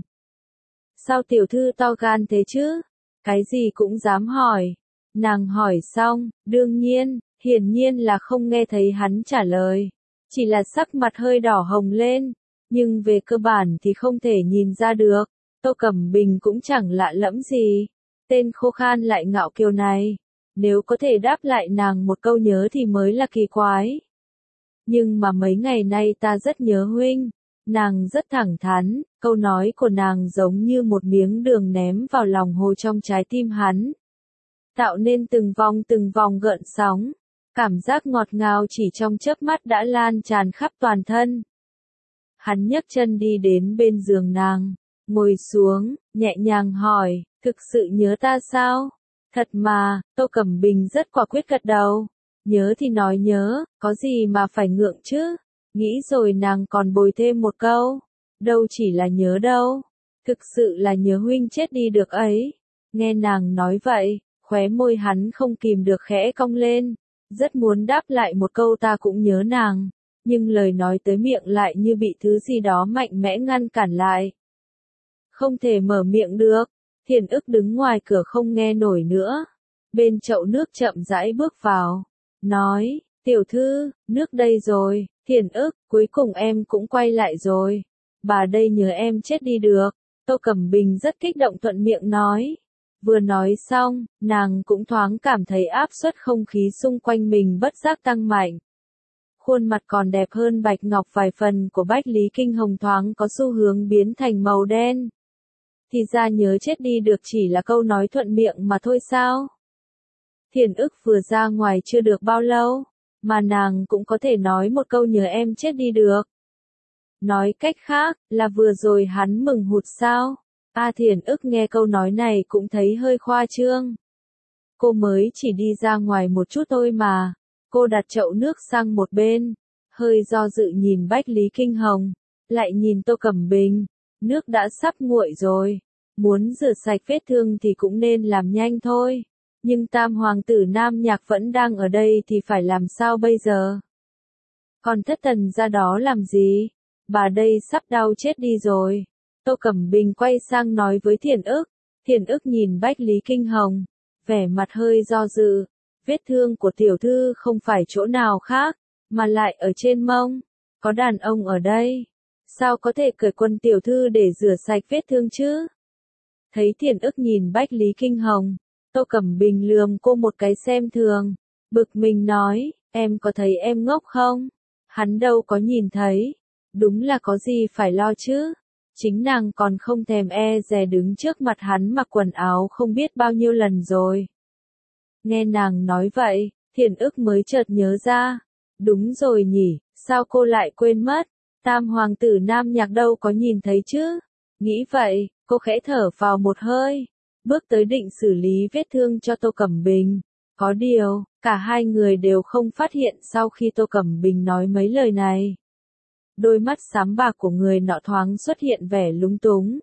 Sao tiểu thư to gan thế chứ? Cái gì cũng dám hỏi. Nàng hỏi xong, đương nhiên, hiển nhiên là không nghe thấy hắn trả lời. Chỉ là sắc mặt hơi đỏ hồng lên, nhưng về cơ bản thì không thể nhìn ra được. Tô Cẩm Bình cũng chẳng lạ lẫm gì. Tên khô khan lại ngạo kiều này. Nếu có thể đáp lại nàng một câu nhớ thì mới là kỳ quái. Nhưng mà mấy ngày nay ta rất nhớ huynh. Nàng rất thẳng thắn, câu nói của nàng giống như một miếng đường ném vào lòng hồ trong trái tim hắn. Tạo nên từng vòng gợn sóng. Cảm giác ngọt ngào chỉ trong chớp mắt đã lan tràn khắp toàn thân. Hắn nhấc chân đi đến bên giường nàng, ngồi xuống, nhẹ nhàng hỏi, thực sự nhớ ta sao? Thật mà, Tô Cẩm Bình rất quả quyết gật đầu. Nhớ thì nói nhớ, có gì mà phải ngượng chứ? Nghĩ rồi nàng còn bồi thêm một câu. Đâu chỉ là nhớ đâu. Thực sự là nhớ huynh chết đi được ấy. Nghe nàng nói vậy, khóe môi hắn không kìm được khẽ cong lên. Rất muốn đáp lại một câu ta cũng nhớ nàng. Nhưng lời nói tới miệng lại như bị thứ gì đó mạnh mẽ ngăn cản lại. Không thể mở miệng được. Thiền ức đứng ngoài cửa không nghe nổi nữa. Bên chậu nước chậm rãi bước vào. Nói, tiểu thư, nước đây rồi. Thiền ức, cuối cùng em cũng quay lại rồi. Bà đây nhớ em chết đi được. Tô Cẩm Bình rất kích động thuận miệng nói. Vừa nói xong, nàng cũng thoáng cảm thấy áp suất không khí xung quanh mình bất giác tăng mạnh. Khuôn mặt còn đẹp hơn bạch ngọc vài phần của Bách Lý Kinh Hồng thoáng có xu hướng biến thành màu đen. Thì ra nhớ chết đi được chỉ là câu nói thuận miệng mà thôi sao? Thiền ức vừa ra ngoài chưa được bao lâu, mà nàng cũng có thể nói một câu nhớ em chết đi được. Nói cách khác, là vừa rồi hắn mừng hụt sao? Thiền ức nghe câu nói này cũng thấy hơi khoa trương. Cô mới chỉ đi ra ngoài một chút thôi mà. Cô đặt chậu nước sang một bên, hơi do dự nhìn Bách Lý Kinh Hồng, lại nhìn Tô Cẩm Bình. Nước đã sắp nguội rồi, muốn rửa sạch vết thương thì cũng nên làm nhanh thôi. Nhưng tam hoàng tử Nam Nhạc vẫn đang ở đây thì phải làm sao bây giờ? Còn thất tần ra đó làm gì? Bà đây sắp đau chết đi rồi. Tô Cẩm Bình quay sang nói với Thiền ức. Thiền ức nhìn Bách Lý Kinh Hồng, vẻ mặt hơi do dự. Vết thương của tiểu thư không phải chỗ nào khác, mà lại ở trên mông. Có đàn ông ở đây. Sao có thể cởi quần tiểu thư để rửa sạch vết thương chứ? Thấy Thiền ức nhìn Bách Lý Kinh Hồng, Tô Cẩm Bình lườm cô một cái xem thường. Bực mình nói, em có thấy em ngốc không? Hắn đâu có nhìn thấy. Đúng là có gì phải lo chứ? Chính nàng còn không thèm dè đứng trước mặt hắn mặc quần áo không biết bao nhiêu lần rồi. Nghe nàng nói vậy, Thiền ức mới chợt nhớ ra. Đúng rồi nhỉ, sao cô lại quên mất? Tam hoàng tử Nam Nhạc đâu có nhìn thấy chứ? Nghĩ vậy, cô khẽ thở vào một hơi. Bước tới định xử lý vết thương cho Tô Cẩm Bình. Có điều, cả hai người đều không phát hiện sau khi Tô Cẩm Bình nói mấy lời này. Đôi mắt xám bạc của người nọ thoáng xuất hiện vẻ lúng túng.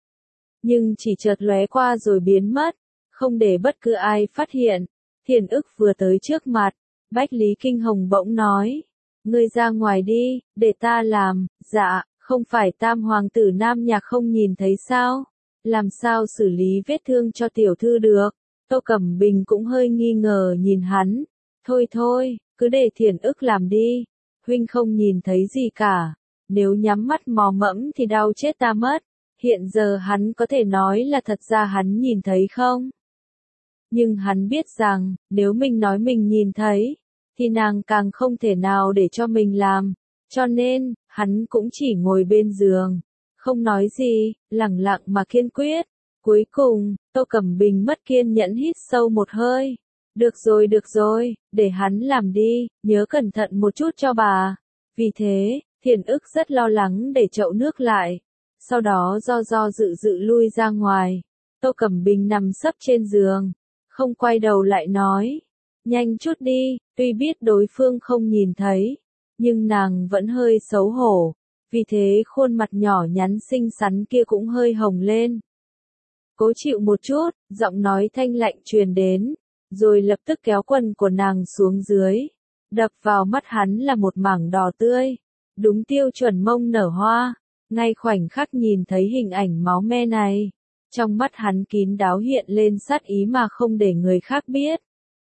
Nhưng chỉ chợt lóe qua rồi biến mất, không để bất cứ ai phát hiện. Thiền ức vừa tới trước mặt, Bách Lý Kinh Hồng bỗng nói. Ngươi ra ngoài đi, để ta làm. Dạ, không phải tam hoàng tử Nam Nhạc không nhìn thấy sao? Làm sao xử lý vết thương cho tiểu thư được? Tô Cẩm Bình cũng hơi nghi ngờ nhìn hắn. Thôi thôi, cứ để Thiền ức làm đi. Huynh không nhìn thấy gì cả. Nếu nhắm mắt mò mẫm thì đau chết ta mất. Hiện giờ hắn có thể nói là thật ra hắn nhìn thấy không? Nhưng hắn biết rằng, nếu mình nói mình nhìn thấy, thì nàng càng không thể nào để cho mình làm. Cho nên, hắn cũng chỉ ngồi bên giường, không nói gì, lẳng lặng mà kiên quyết. Cuối cùng, Tô Cẩm Bình mất kiên nhẫn hít sâu một hơi. Được rồi, để hắn làm đi, nhớ cẩn thận một chút cho bà. Vì thế, Thiền ức rất lo lắng để chậu nước lại. Sau đó do dự lui ra ngoài. Tô Cẩm Bình nằm sấp trên giường, không quay đầu lại nói. Nhanh chút đi, tuy biết đối phương không nhìn thấy, nhưng nàng vẫn hơi xấu hổ. Vì thế khuôn mặt nhỏ nhắn xinh xắn kia cũng hơi hồng lên. Cố chịu một chút, giọng nói thanh lạnh truyền đến. rồi lập tức kéo quần của nàng xuống dưới. Đập vào mắt hắn là một mảng đỏ tươi, đúng tiêu chuẩn mông nở hoa. Ngay khoảnh khắc nhìn thấy hình ảnh máu me này, trong mắt hắn kín đáo hiện lên sát ý mà không để người khác biết.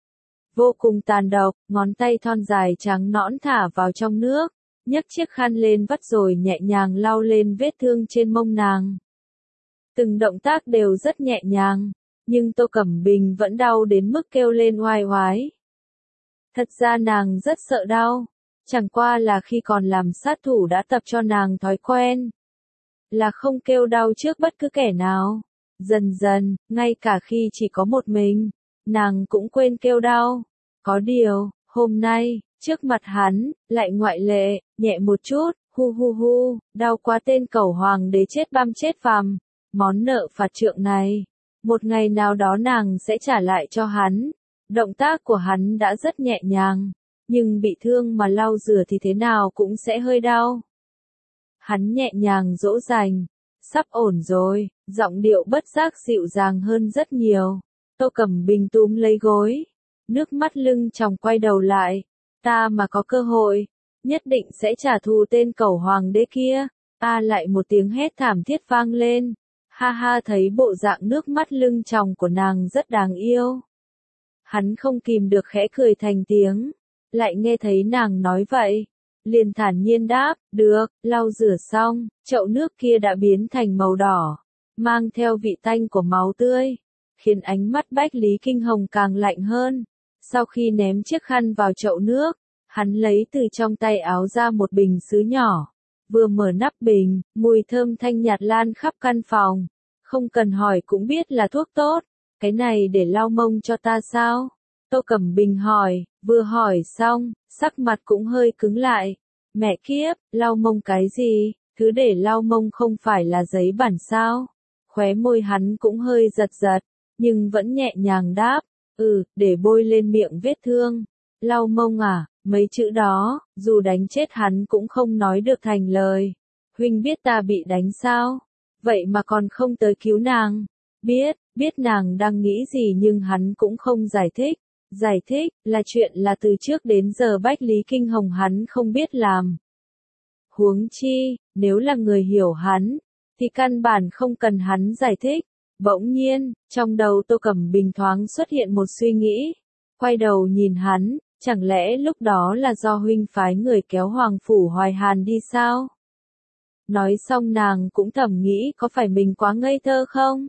Vô cùng tàn độc, ngón tay thon dài trắng nõn thả vào trong nước, nhấc chiếc khăn lên vắt rồi nhẹ nhàng lau lên vết thương trên mông nàng. Từng động tác đều rất nhẹ nhàng, nhưng Tô Cẩm Bình vẫn đau đến mức kêu lên oai oái. Thật ra nàng rất sợ đau, chẳng qua là khi còn làm sát thủ đã tập cho nàng thói quen, là không kêu đau trước bất cứ kẻ nào. Dần dần, ngay cả khi chỉ có một mình, nàng cũng quên kêu đau. Có điều, hôm nay, trước mặt hắn, lại ngoại lệ, nhẹ một chút, hu hu hu, đau quá tên cẩu hoàng đế chết băm chết phàm. Món nợ phạt trượng này, một ngày nào đó nàng sẽ trả lại cho hắn. Động tác của hắn đã rất nhẹ nhàng, nhưng bị thương mà lau rửa thì thế nào cũng sẽ hơi đau. Hắn nhẹ nhàng dỗ dành, sắp ổn rồi, giọng điệu bất giác dịu dàng hơn rất nhiều. Tô Cẩm Bình túm lấy gối, nước mắt lưng tròng quay đầu lại. Ta mà có cơ hội, nhất định sẽ trả thù tên cẩu hoàng đế kia. Lại một tiếng hét thảm thiết vang lên. Ha ha, thấy bộ dạng nước mắt lưng tròng của nàng rất đáng yêu. Hắn không kìm được khẽ cười thành tiếng, lại nghe thấy nàng nói vậy, liền thản nhiên đáp, được. Lau rửa xong, chậu nước kia đã biến thành màu đỏ, mang theo vị tanh của máu tươi, khiến ánh mắt Bách Lý Kinh Hồng càng lạnh hơn. Sau khi ném chiếc khăn vào chậu nước, hắn lấy từ trong tay áo ra một bình sứ nhỏ, vừa mở nắp bình, mùi thơm thanh nhạt lan khắp căn phòng. Không cần hỏi cũng biết là thuốc tốt. Cái này để lau mông cho ta sao? Tô Cẩm Bình hỏi, vừa hỏi xong, sắc mặt cũng hơi cứng lại. Mẹ kiếp, lau mông cái gì? Thứ để lau mông không phải là giấy bản sao? Khóe môi hắn cũng hơi giật giật, nhưng vẫn nhẹ nhàng đáp, để bôi lên miệng vết thương. Lau mông à? Mấy chữ đó, dù đánh chết hắn cũng không nói được thành lời. Huynh biết ta bị đánh sao? Vậy mà còn không tới cứu nàng. Biết nàng đang nghĩ gì nhưng hắn cũng không giải thích. Giải thích là chuyện là từ trước đến giờ Bách Lý Kinh Hồng hắn không biết làm. Huống chi, nếu là người hiểu hắn, thì căn bản không cần hắn giải thích. Bỗng nhiên, trong đầu Tô Cẩm Bình thoáng xuất hiện một suy nghĩ. Quay đầu nhìn hắn, chẳng lẽ lúc đó là do huynh phái người kéo Hoàng Phủ Hoài Hàn đi sao? Nói xong nàng cũng thầm nghĩ có phải mình quá ngây thơ không?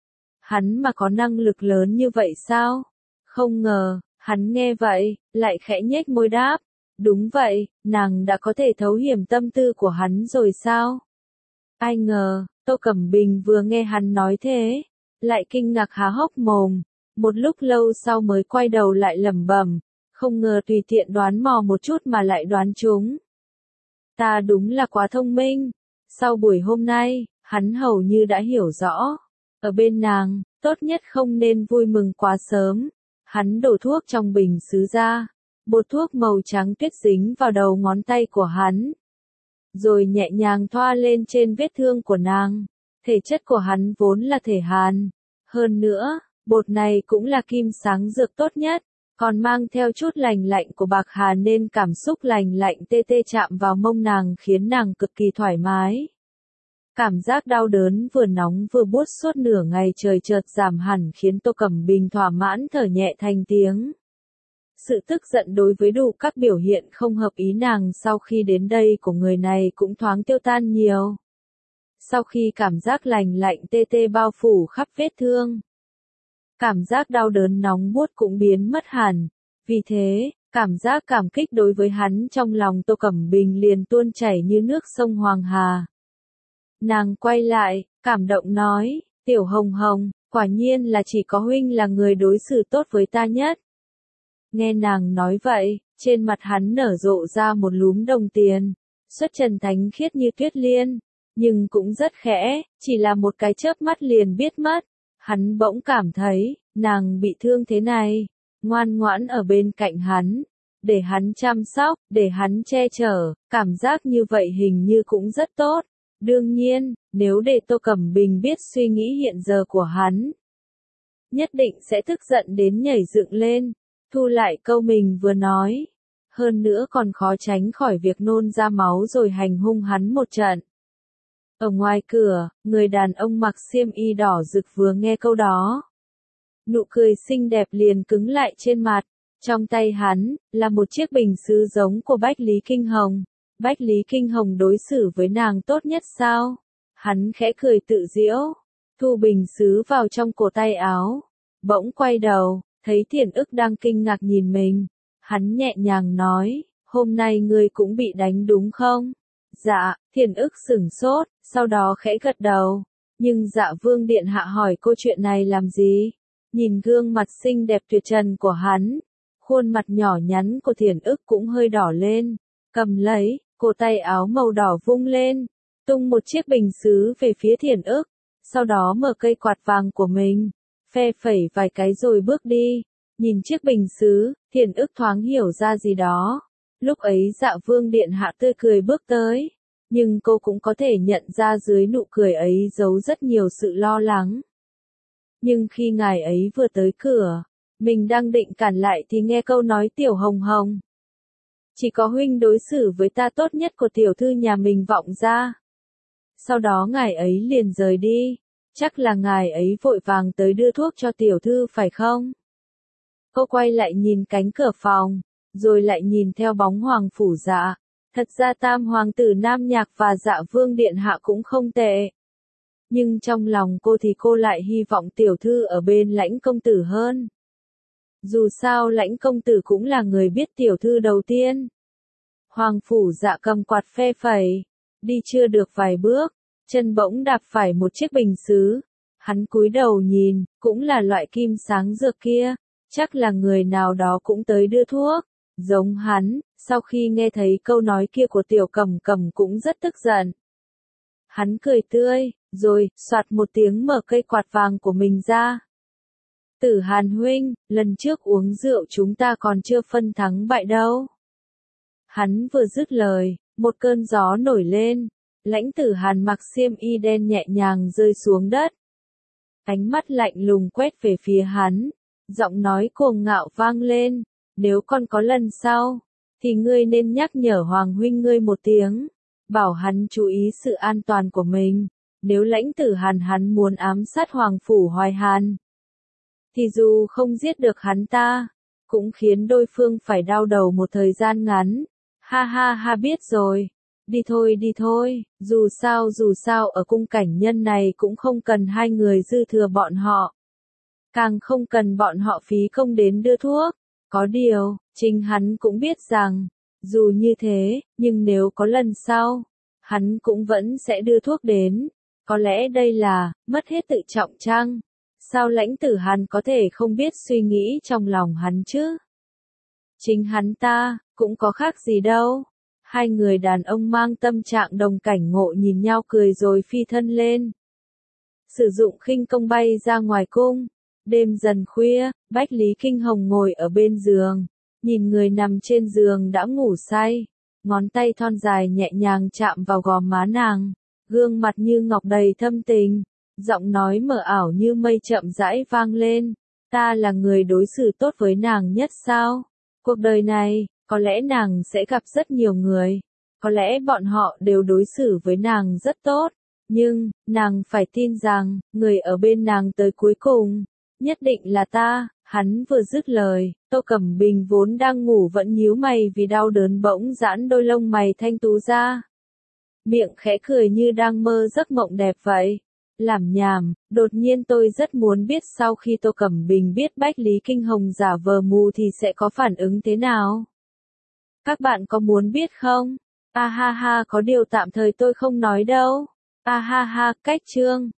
Hắn mà có năng lực lớn như vậy sao? Không ngờ, hắn nghe vậy, lại khẽ nhếch môi đáp. Đúng vậy, nàng đã có thể thấu hiểu tâm tư của hắn rồi sao? Ai ngờ, Tô Cẩm Bình vừa nghe hắn nói thế, lại kinh ngạc há hốc mồm. Một lúc lâu sau mới quay đầu lại lẩm bẩm, không ngờ tùy tiện đoán mò một chút mà lại đoán trúng. Ta đúng là quá thông minh. Sau buổi hôm nay, hắn hầu như đã hiểu rõ. Ở bên nàng, tốt nhất không nên vui mừng quá sớm. Hắn đổ thuốc trong bình sứ ra. Bột thuốc màu trắng tuyết dính vào đầu ngón tay của hắn. Rồi nhẹ nhàng thoa lên trên vết thương của nàng. Thể chất của hắn vốn là thể hàn. Hơn nữa, bột này cũng là kim sáng dược tốt nhất. Còn mang theo chút lành lạnh của bạc hà nên cảm xúc lành lạnh tê tê chạm vào mông nàng khiến nàng cực kỳ thoải mái. Cảm giác đau đớn vừa nóng vừa buốt suốt nửa ngày trời chợt giảm hẳn khiến Tô Cẩm Bình thỏa mãn thở nhẹ thành tiếng. Sự tức giận đối với đủ các biểu hiện không hợp ý nàng sau khi đến đây của người này cũng thoáng tiêu tan nhiều. Sau khi cảm giác lành lạnh tê tê bao phủ khắp vết thương, cảm giác đau đớn nóng buốt cũng biến mất hẳn. Vì thế, cảm giác cảm kích đối với hắn trong lòng Tô Cẩm Bình liền tuôn chảy như nước sông Hoàng Hà. Nàng quay lại, cảm động nói, Tiểu Hồng Hồng, quả nhiên là chỉ có huynh là người đối xử tốt với ta nhất. Nghe nàng nói vậy, trên mặt hắn nở rộ ra một lúm đồng tiền, xuất trần thánh khiết như tuyết liên, nhưng cũng rất khẽ, chỉ là một cái chớp mắt liền biết mất. Hắn bỗng cảm thấy, nàng bị thương thế này, ngoan ngoãn ở bên cạnh hắn, để hắn chăm sóc, để hắn che chở, cảm giác như vậy hình như cũng rất tốt. Đương nhiên, nếu để Tô Cẩm Bình biết suy nghĩ hiện giờ của hắn, nhất định sẽ tức giận đến nhảy dựng lên, thu lại câu mình vừa nói. Hơn nữa còn khó tránh khỏi việc nôn ra máu rồi hành hung hắn một trận. Ở ngoài cửa, người đàn ông mặc xiêm y đỏ rực vừa nghe câu đó. Nụ cười xinh đẹp liền cứng lại trên mặt. Trong tay hắn, là một chiếc bình sứ giống của Bách Lý Kinh Hồng. Bách Lý Kinh Hồng đối xử với nàng tốt nhất sao? Hắn khẽ cười tự giễu, thu bình sứ vào trong cổ tay áo. Bỗng quay đầu, thấy Thiển Ức đang kinh ngạc nhìn mình. Hắn nhẹ nhàng nói, hôm nay ngươi cũng bị đánh đúng không? Dạ, Thiển Ức sửng sốt, sau đó khẽ gật đầu. Nhưng Dạ Vương điện hạ hỏi cô chuyện này làm gì? Nhìn gương mặt xinh đẹp tuyệt trần của hắn, khuôn mặt nhỏ nhắn của Thiển Ức cũng hơi đỏ lên, cầm lấy, cổ tay áo màu đỏ vung lên, tung một chiếc bình sứ về phía Thiển Ức, sau đó mở cây quạt vàng của mình, phe phẩy vài cái rồi bước đi. Nhìn chiếc bình sứ, Thiển Ức thoáng hiểu ra gì đó. Lúc ấy Dạ Vương điện hạ tươi cười bước tới, nhưng cô cũng có thể nhận ra dưới nụ cười ấy giấu rất nhiều sự lo lắng. Nhưng khi ngài ấy vừa tới cửa, mình đang định cản lại thì nghe câu nói Tiểu Hồng Hồng. Chỉ có huynh đối xử với ta tốt nhất của tiểu thư nhà mình vọng ra. Sau đó ngài ấy liền rời đi, chắc là ngài ấy vội vàng tới đưa thuốc cho tiểu thư phải không? Cô quay lại nhìn cánh cửa phòng, rồi lại nhìn theo bóng Hoàng Phủ Dạ. Thật ra tam hoàng tử Nam Nhạc và Dạ Vương điện hạ cũng không tệ. Nhưng trong lòng cô thì cô lại hy vọng tiểu thư ở bên Lãnh công tử hơn. Dù sao Lãnh công tử cũng là người biết tiểu thư đầu tiên. Hoàng Phủ Dạ cầm quạt phe phẩy, đi chưa được vài bước, chân bỗng đạp phải một chiếc bình sứ. Hắn cúi đầu nhìn, cũng là loại kim sáng dược kia, chắc là người nào đó cũng tới đưa thuốc. Giống hắn, sau khi nghe thấy câu nói kia của Tiểu Cẩm Cẩm cũng rất tức giận. Hắn cười tươi, rồi, soạt một tiếng mở cây quạt vàng của mình ra. Tử Hàn huynh, lần trước uống rượu chúng ta còn chưa phân thắng bại đâu. Hắn vừa dứt lời, một cơn gió nổi lên, Lãnh Tử Hàn mặc xiêm y đen nhẹ nhàng rơi xuống đất. Ánh mắt lạnh lùng quét về phía hắn, giọng nói cuồng ngạo vang lên, nếu còn có lần sau, thì ngươi nên nhắc nhở Hoàng huynh ngươi một tiếng, bảo hắn chú ý sự an toàn của mình. Nếu Lãnh Tử Hàn hắn muốn ám sát Hoàng Phủ Hoài Hàn, thì dù không giết được hắn ta, cũng khiến đối phương phải đau đầu một thời gian ngắn. Ha ha ha, biết rồi. Đi thôi, dù sao ở cung cảnh nhân này cũng không cần hai người dư thừa bọn họ. Càng không cần bọn họ phí công đến đưa thuốc. Có điều, chính hắn cũng biết rằng, dù như thế, nhưng nếu có lần sau, hắn cũng vẫn sẽ đưa thuốc đến. Có lẽ đây là, mất hết tự trọng chăng? Sao Lãnh Tử Hàn có thể không biết suy nghĩ trong lòng hắn chứ? Chính hắn ta, cũng có khác gì đâu. Hai người đàn ông mang tâm trạng đồng cảnh ngộ nhìn nhau cười rồi phi thân lên. Sử dụng khinh công bay ra ngoài cung. Đêm dần khuya, Bách Lý Kinh Hồng ngồi ở bên giường, nhìn người nằm trên giường đã ngủ say. Ngón tay thon dài nhẹ nhàng chạm vào gò má nàng, gương mặt như ngọc đầy thâm tình. Giọng nói mờ ảo như mây chậm rãi vang lên, ta là người đối xử tốt với nàng nhất sao? Cuộc đời này, có lẽ nàng sẽ gặp rất nhiều người, có lẽ bọn họ đều đối xử với nàng rất tốt, nhưng, nàng phải tin rằng, người ở bên nàng tới cuối cùng, nhất định là ta. Hắn vừa dứt lời, Tô Cẩm Bình vốn đang ngủ vẫn nhíu mày vì đau đớn bỗng giãn đôi lông mày thanh tú ra. Miệng khẽ cười như đang mơ giấc mộng đẹp vậy. Làm nhảm, đột nhiên tôi rất muốn biết sau khi Tô Cẩm Bình biết Bách Lý Kinh Hồng giả vờ mù thì sẽ có phản ứng thế nào? Các bạn có muốn biết không? A ha ha, có điều tạm thời tôi không nói đâu. A ha ha, cách chương.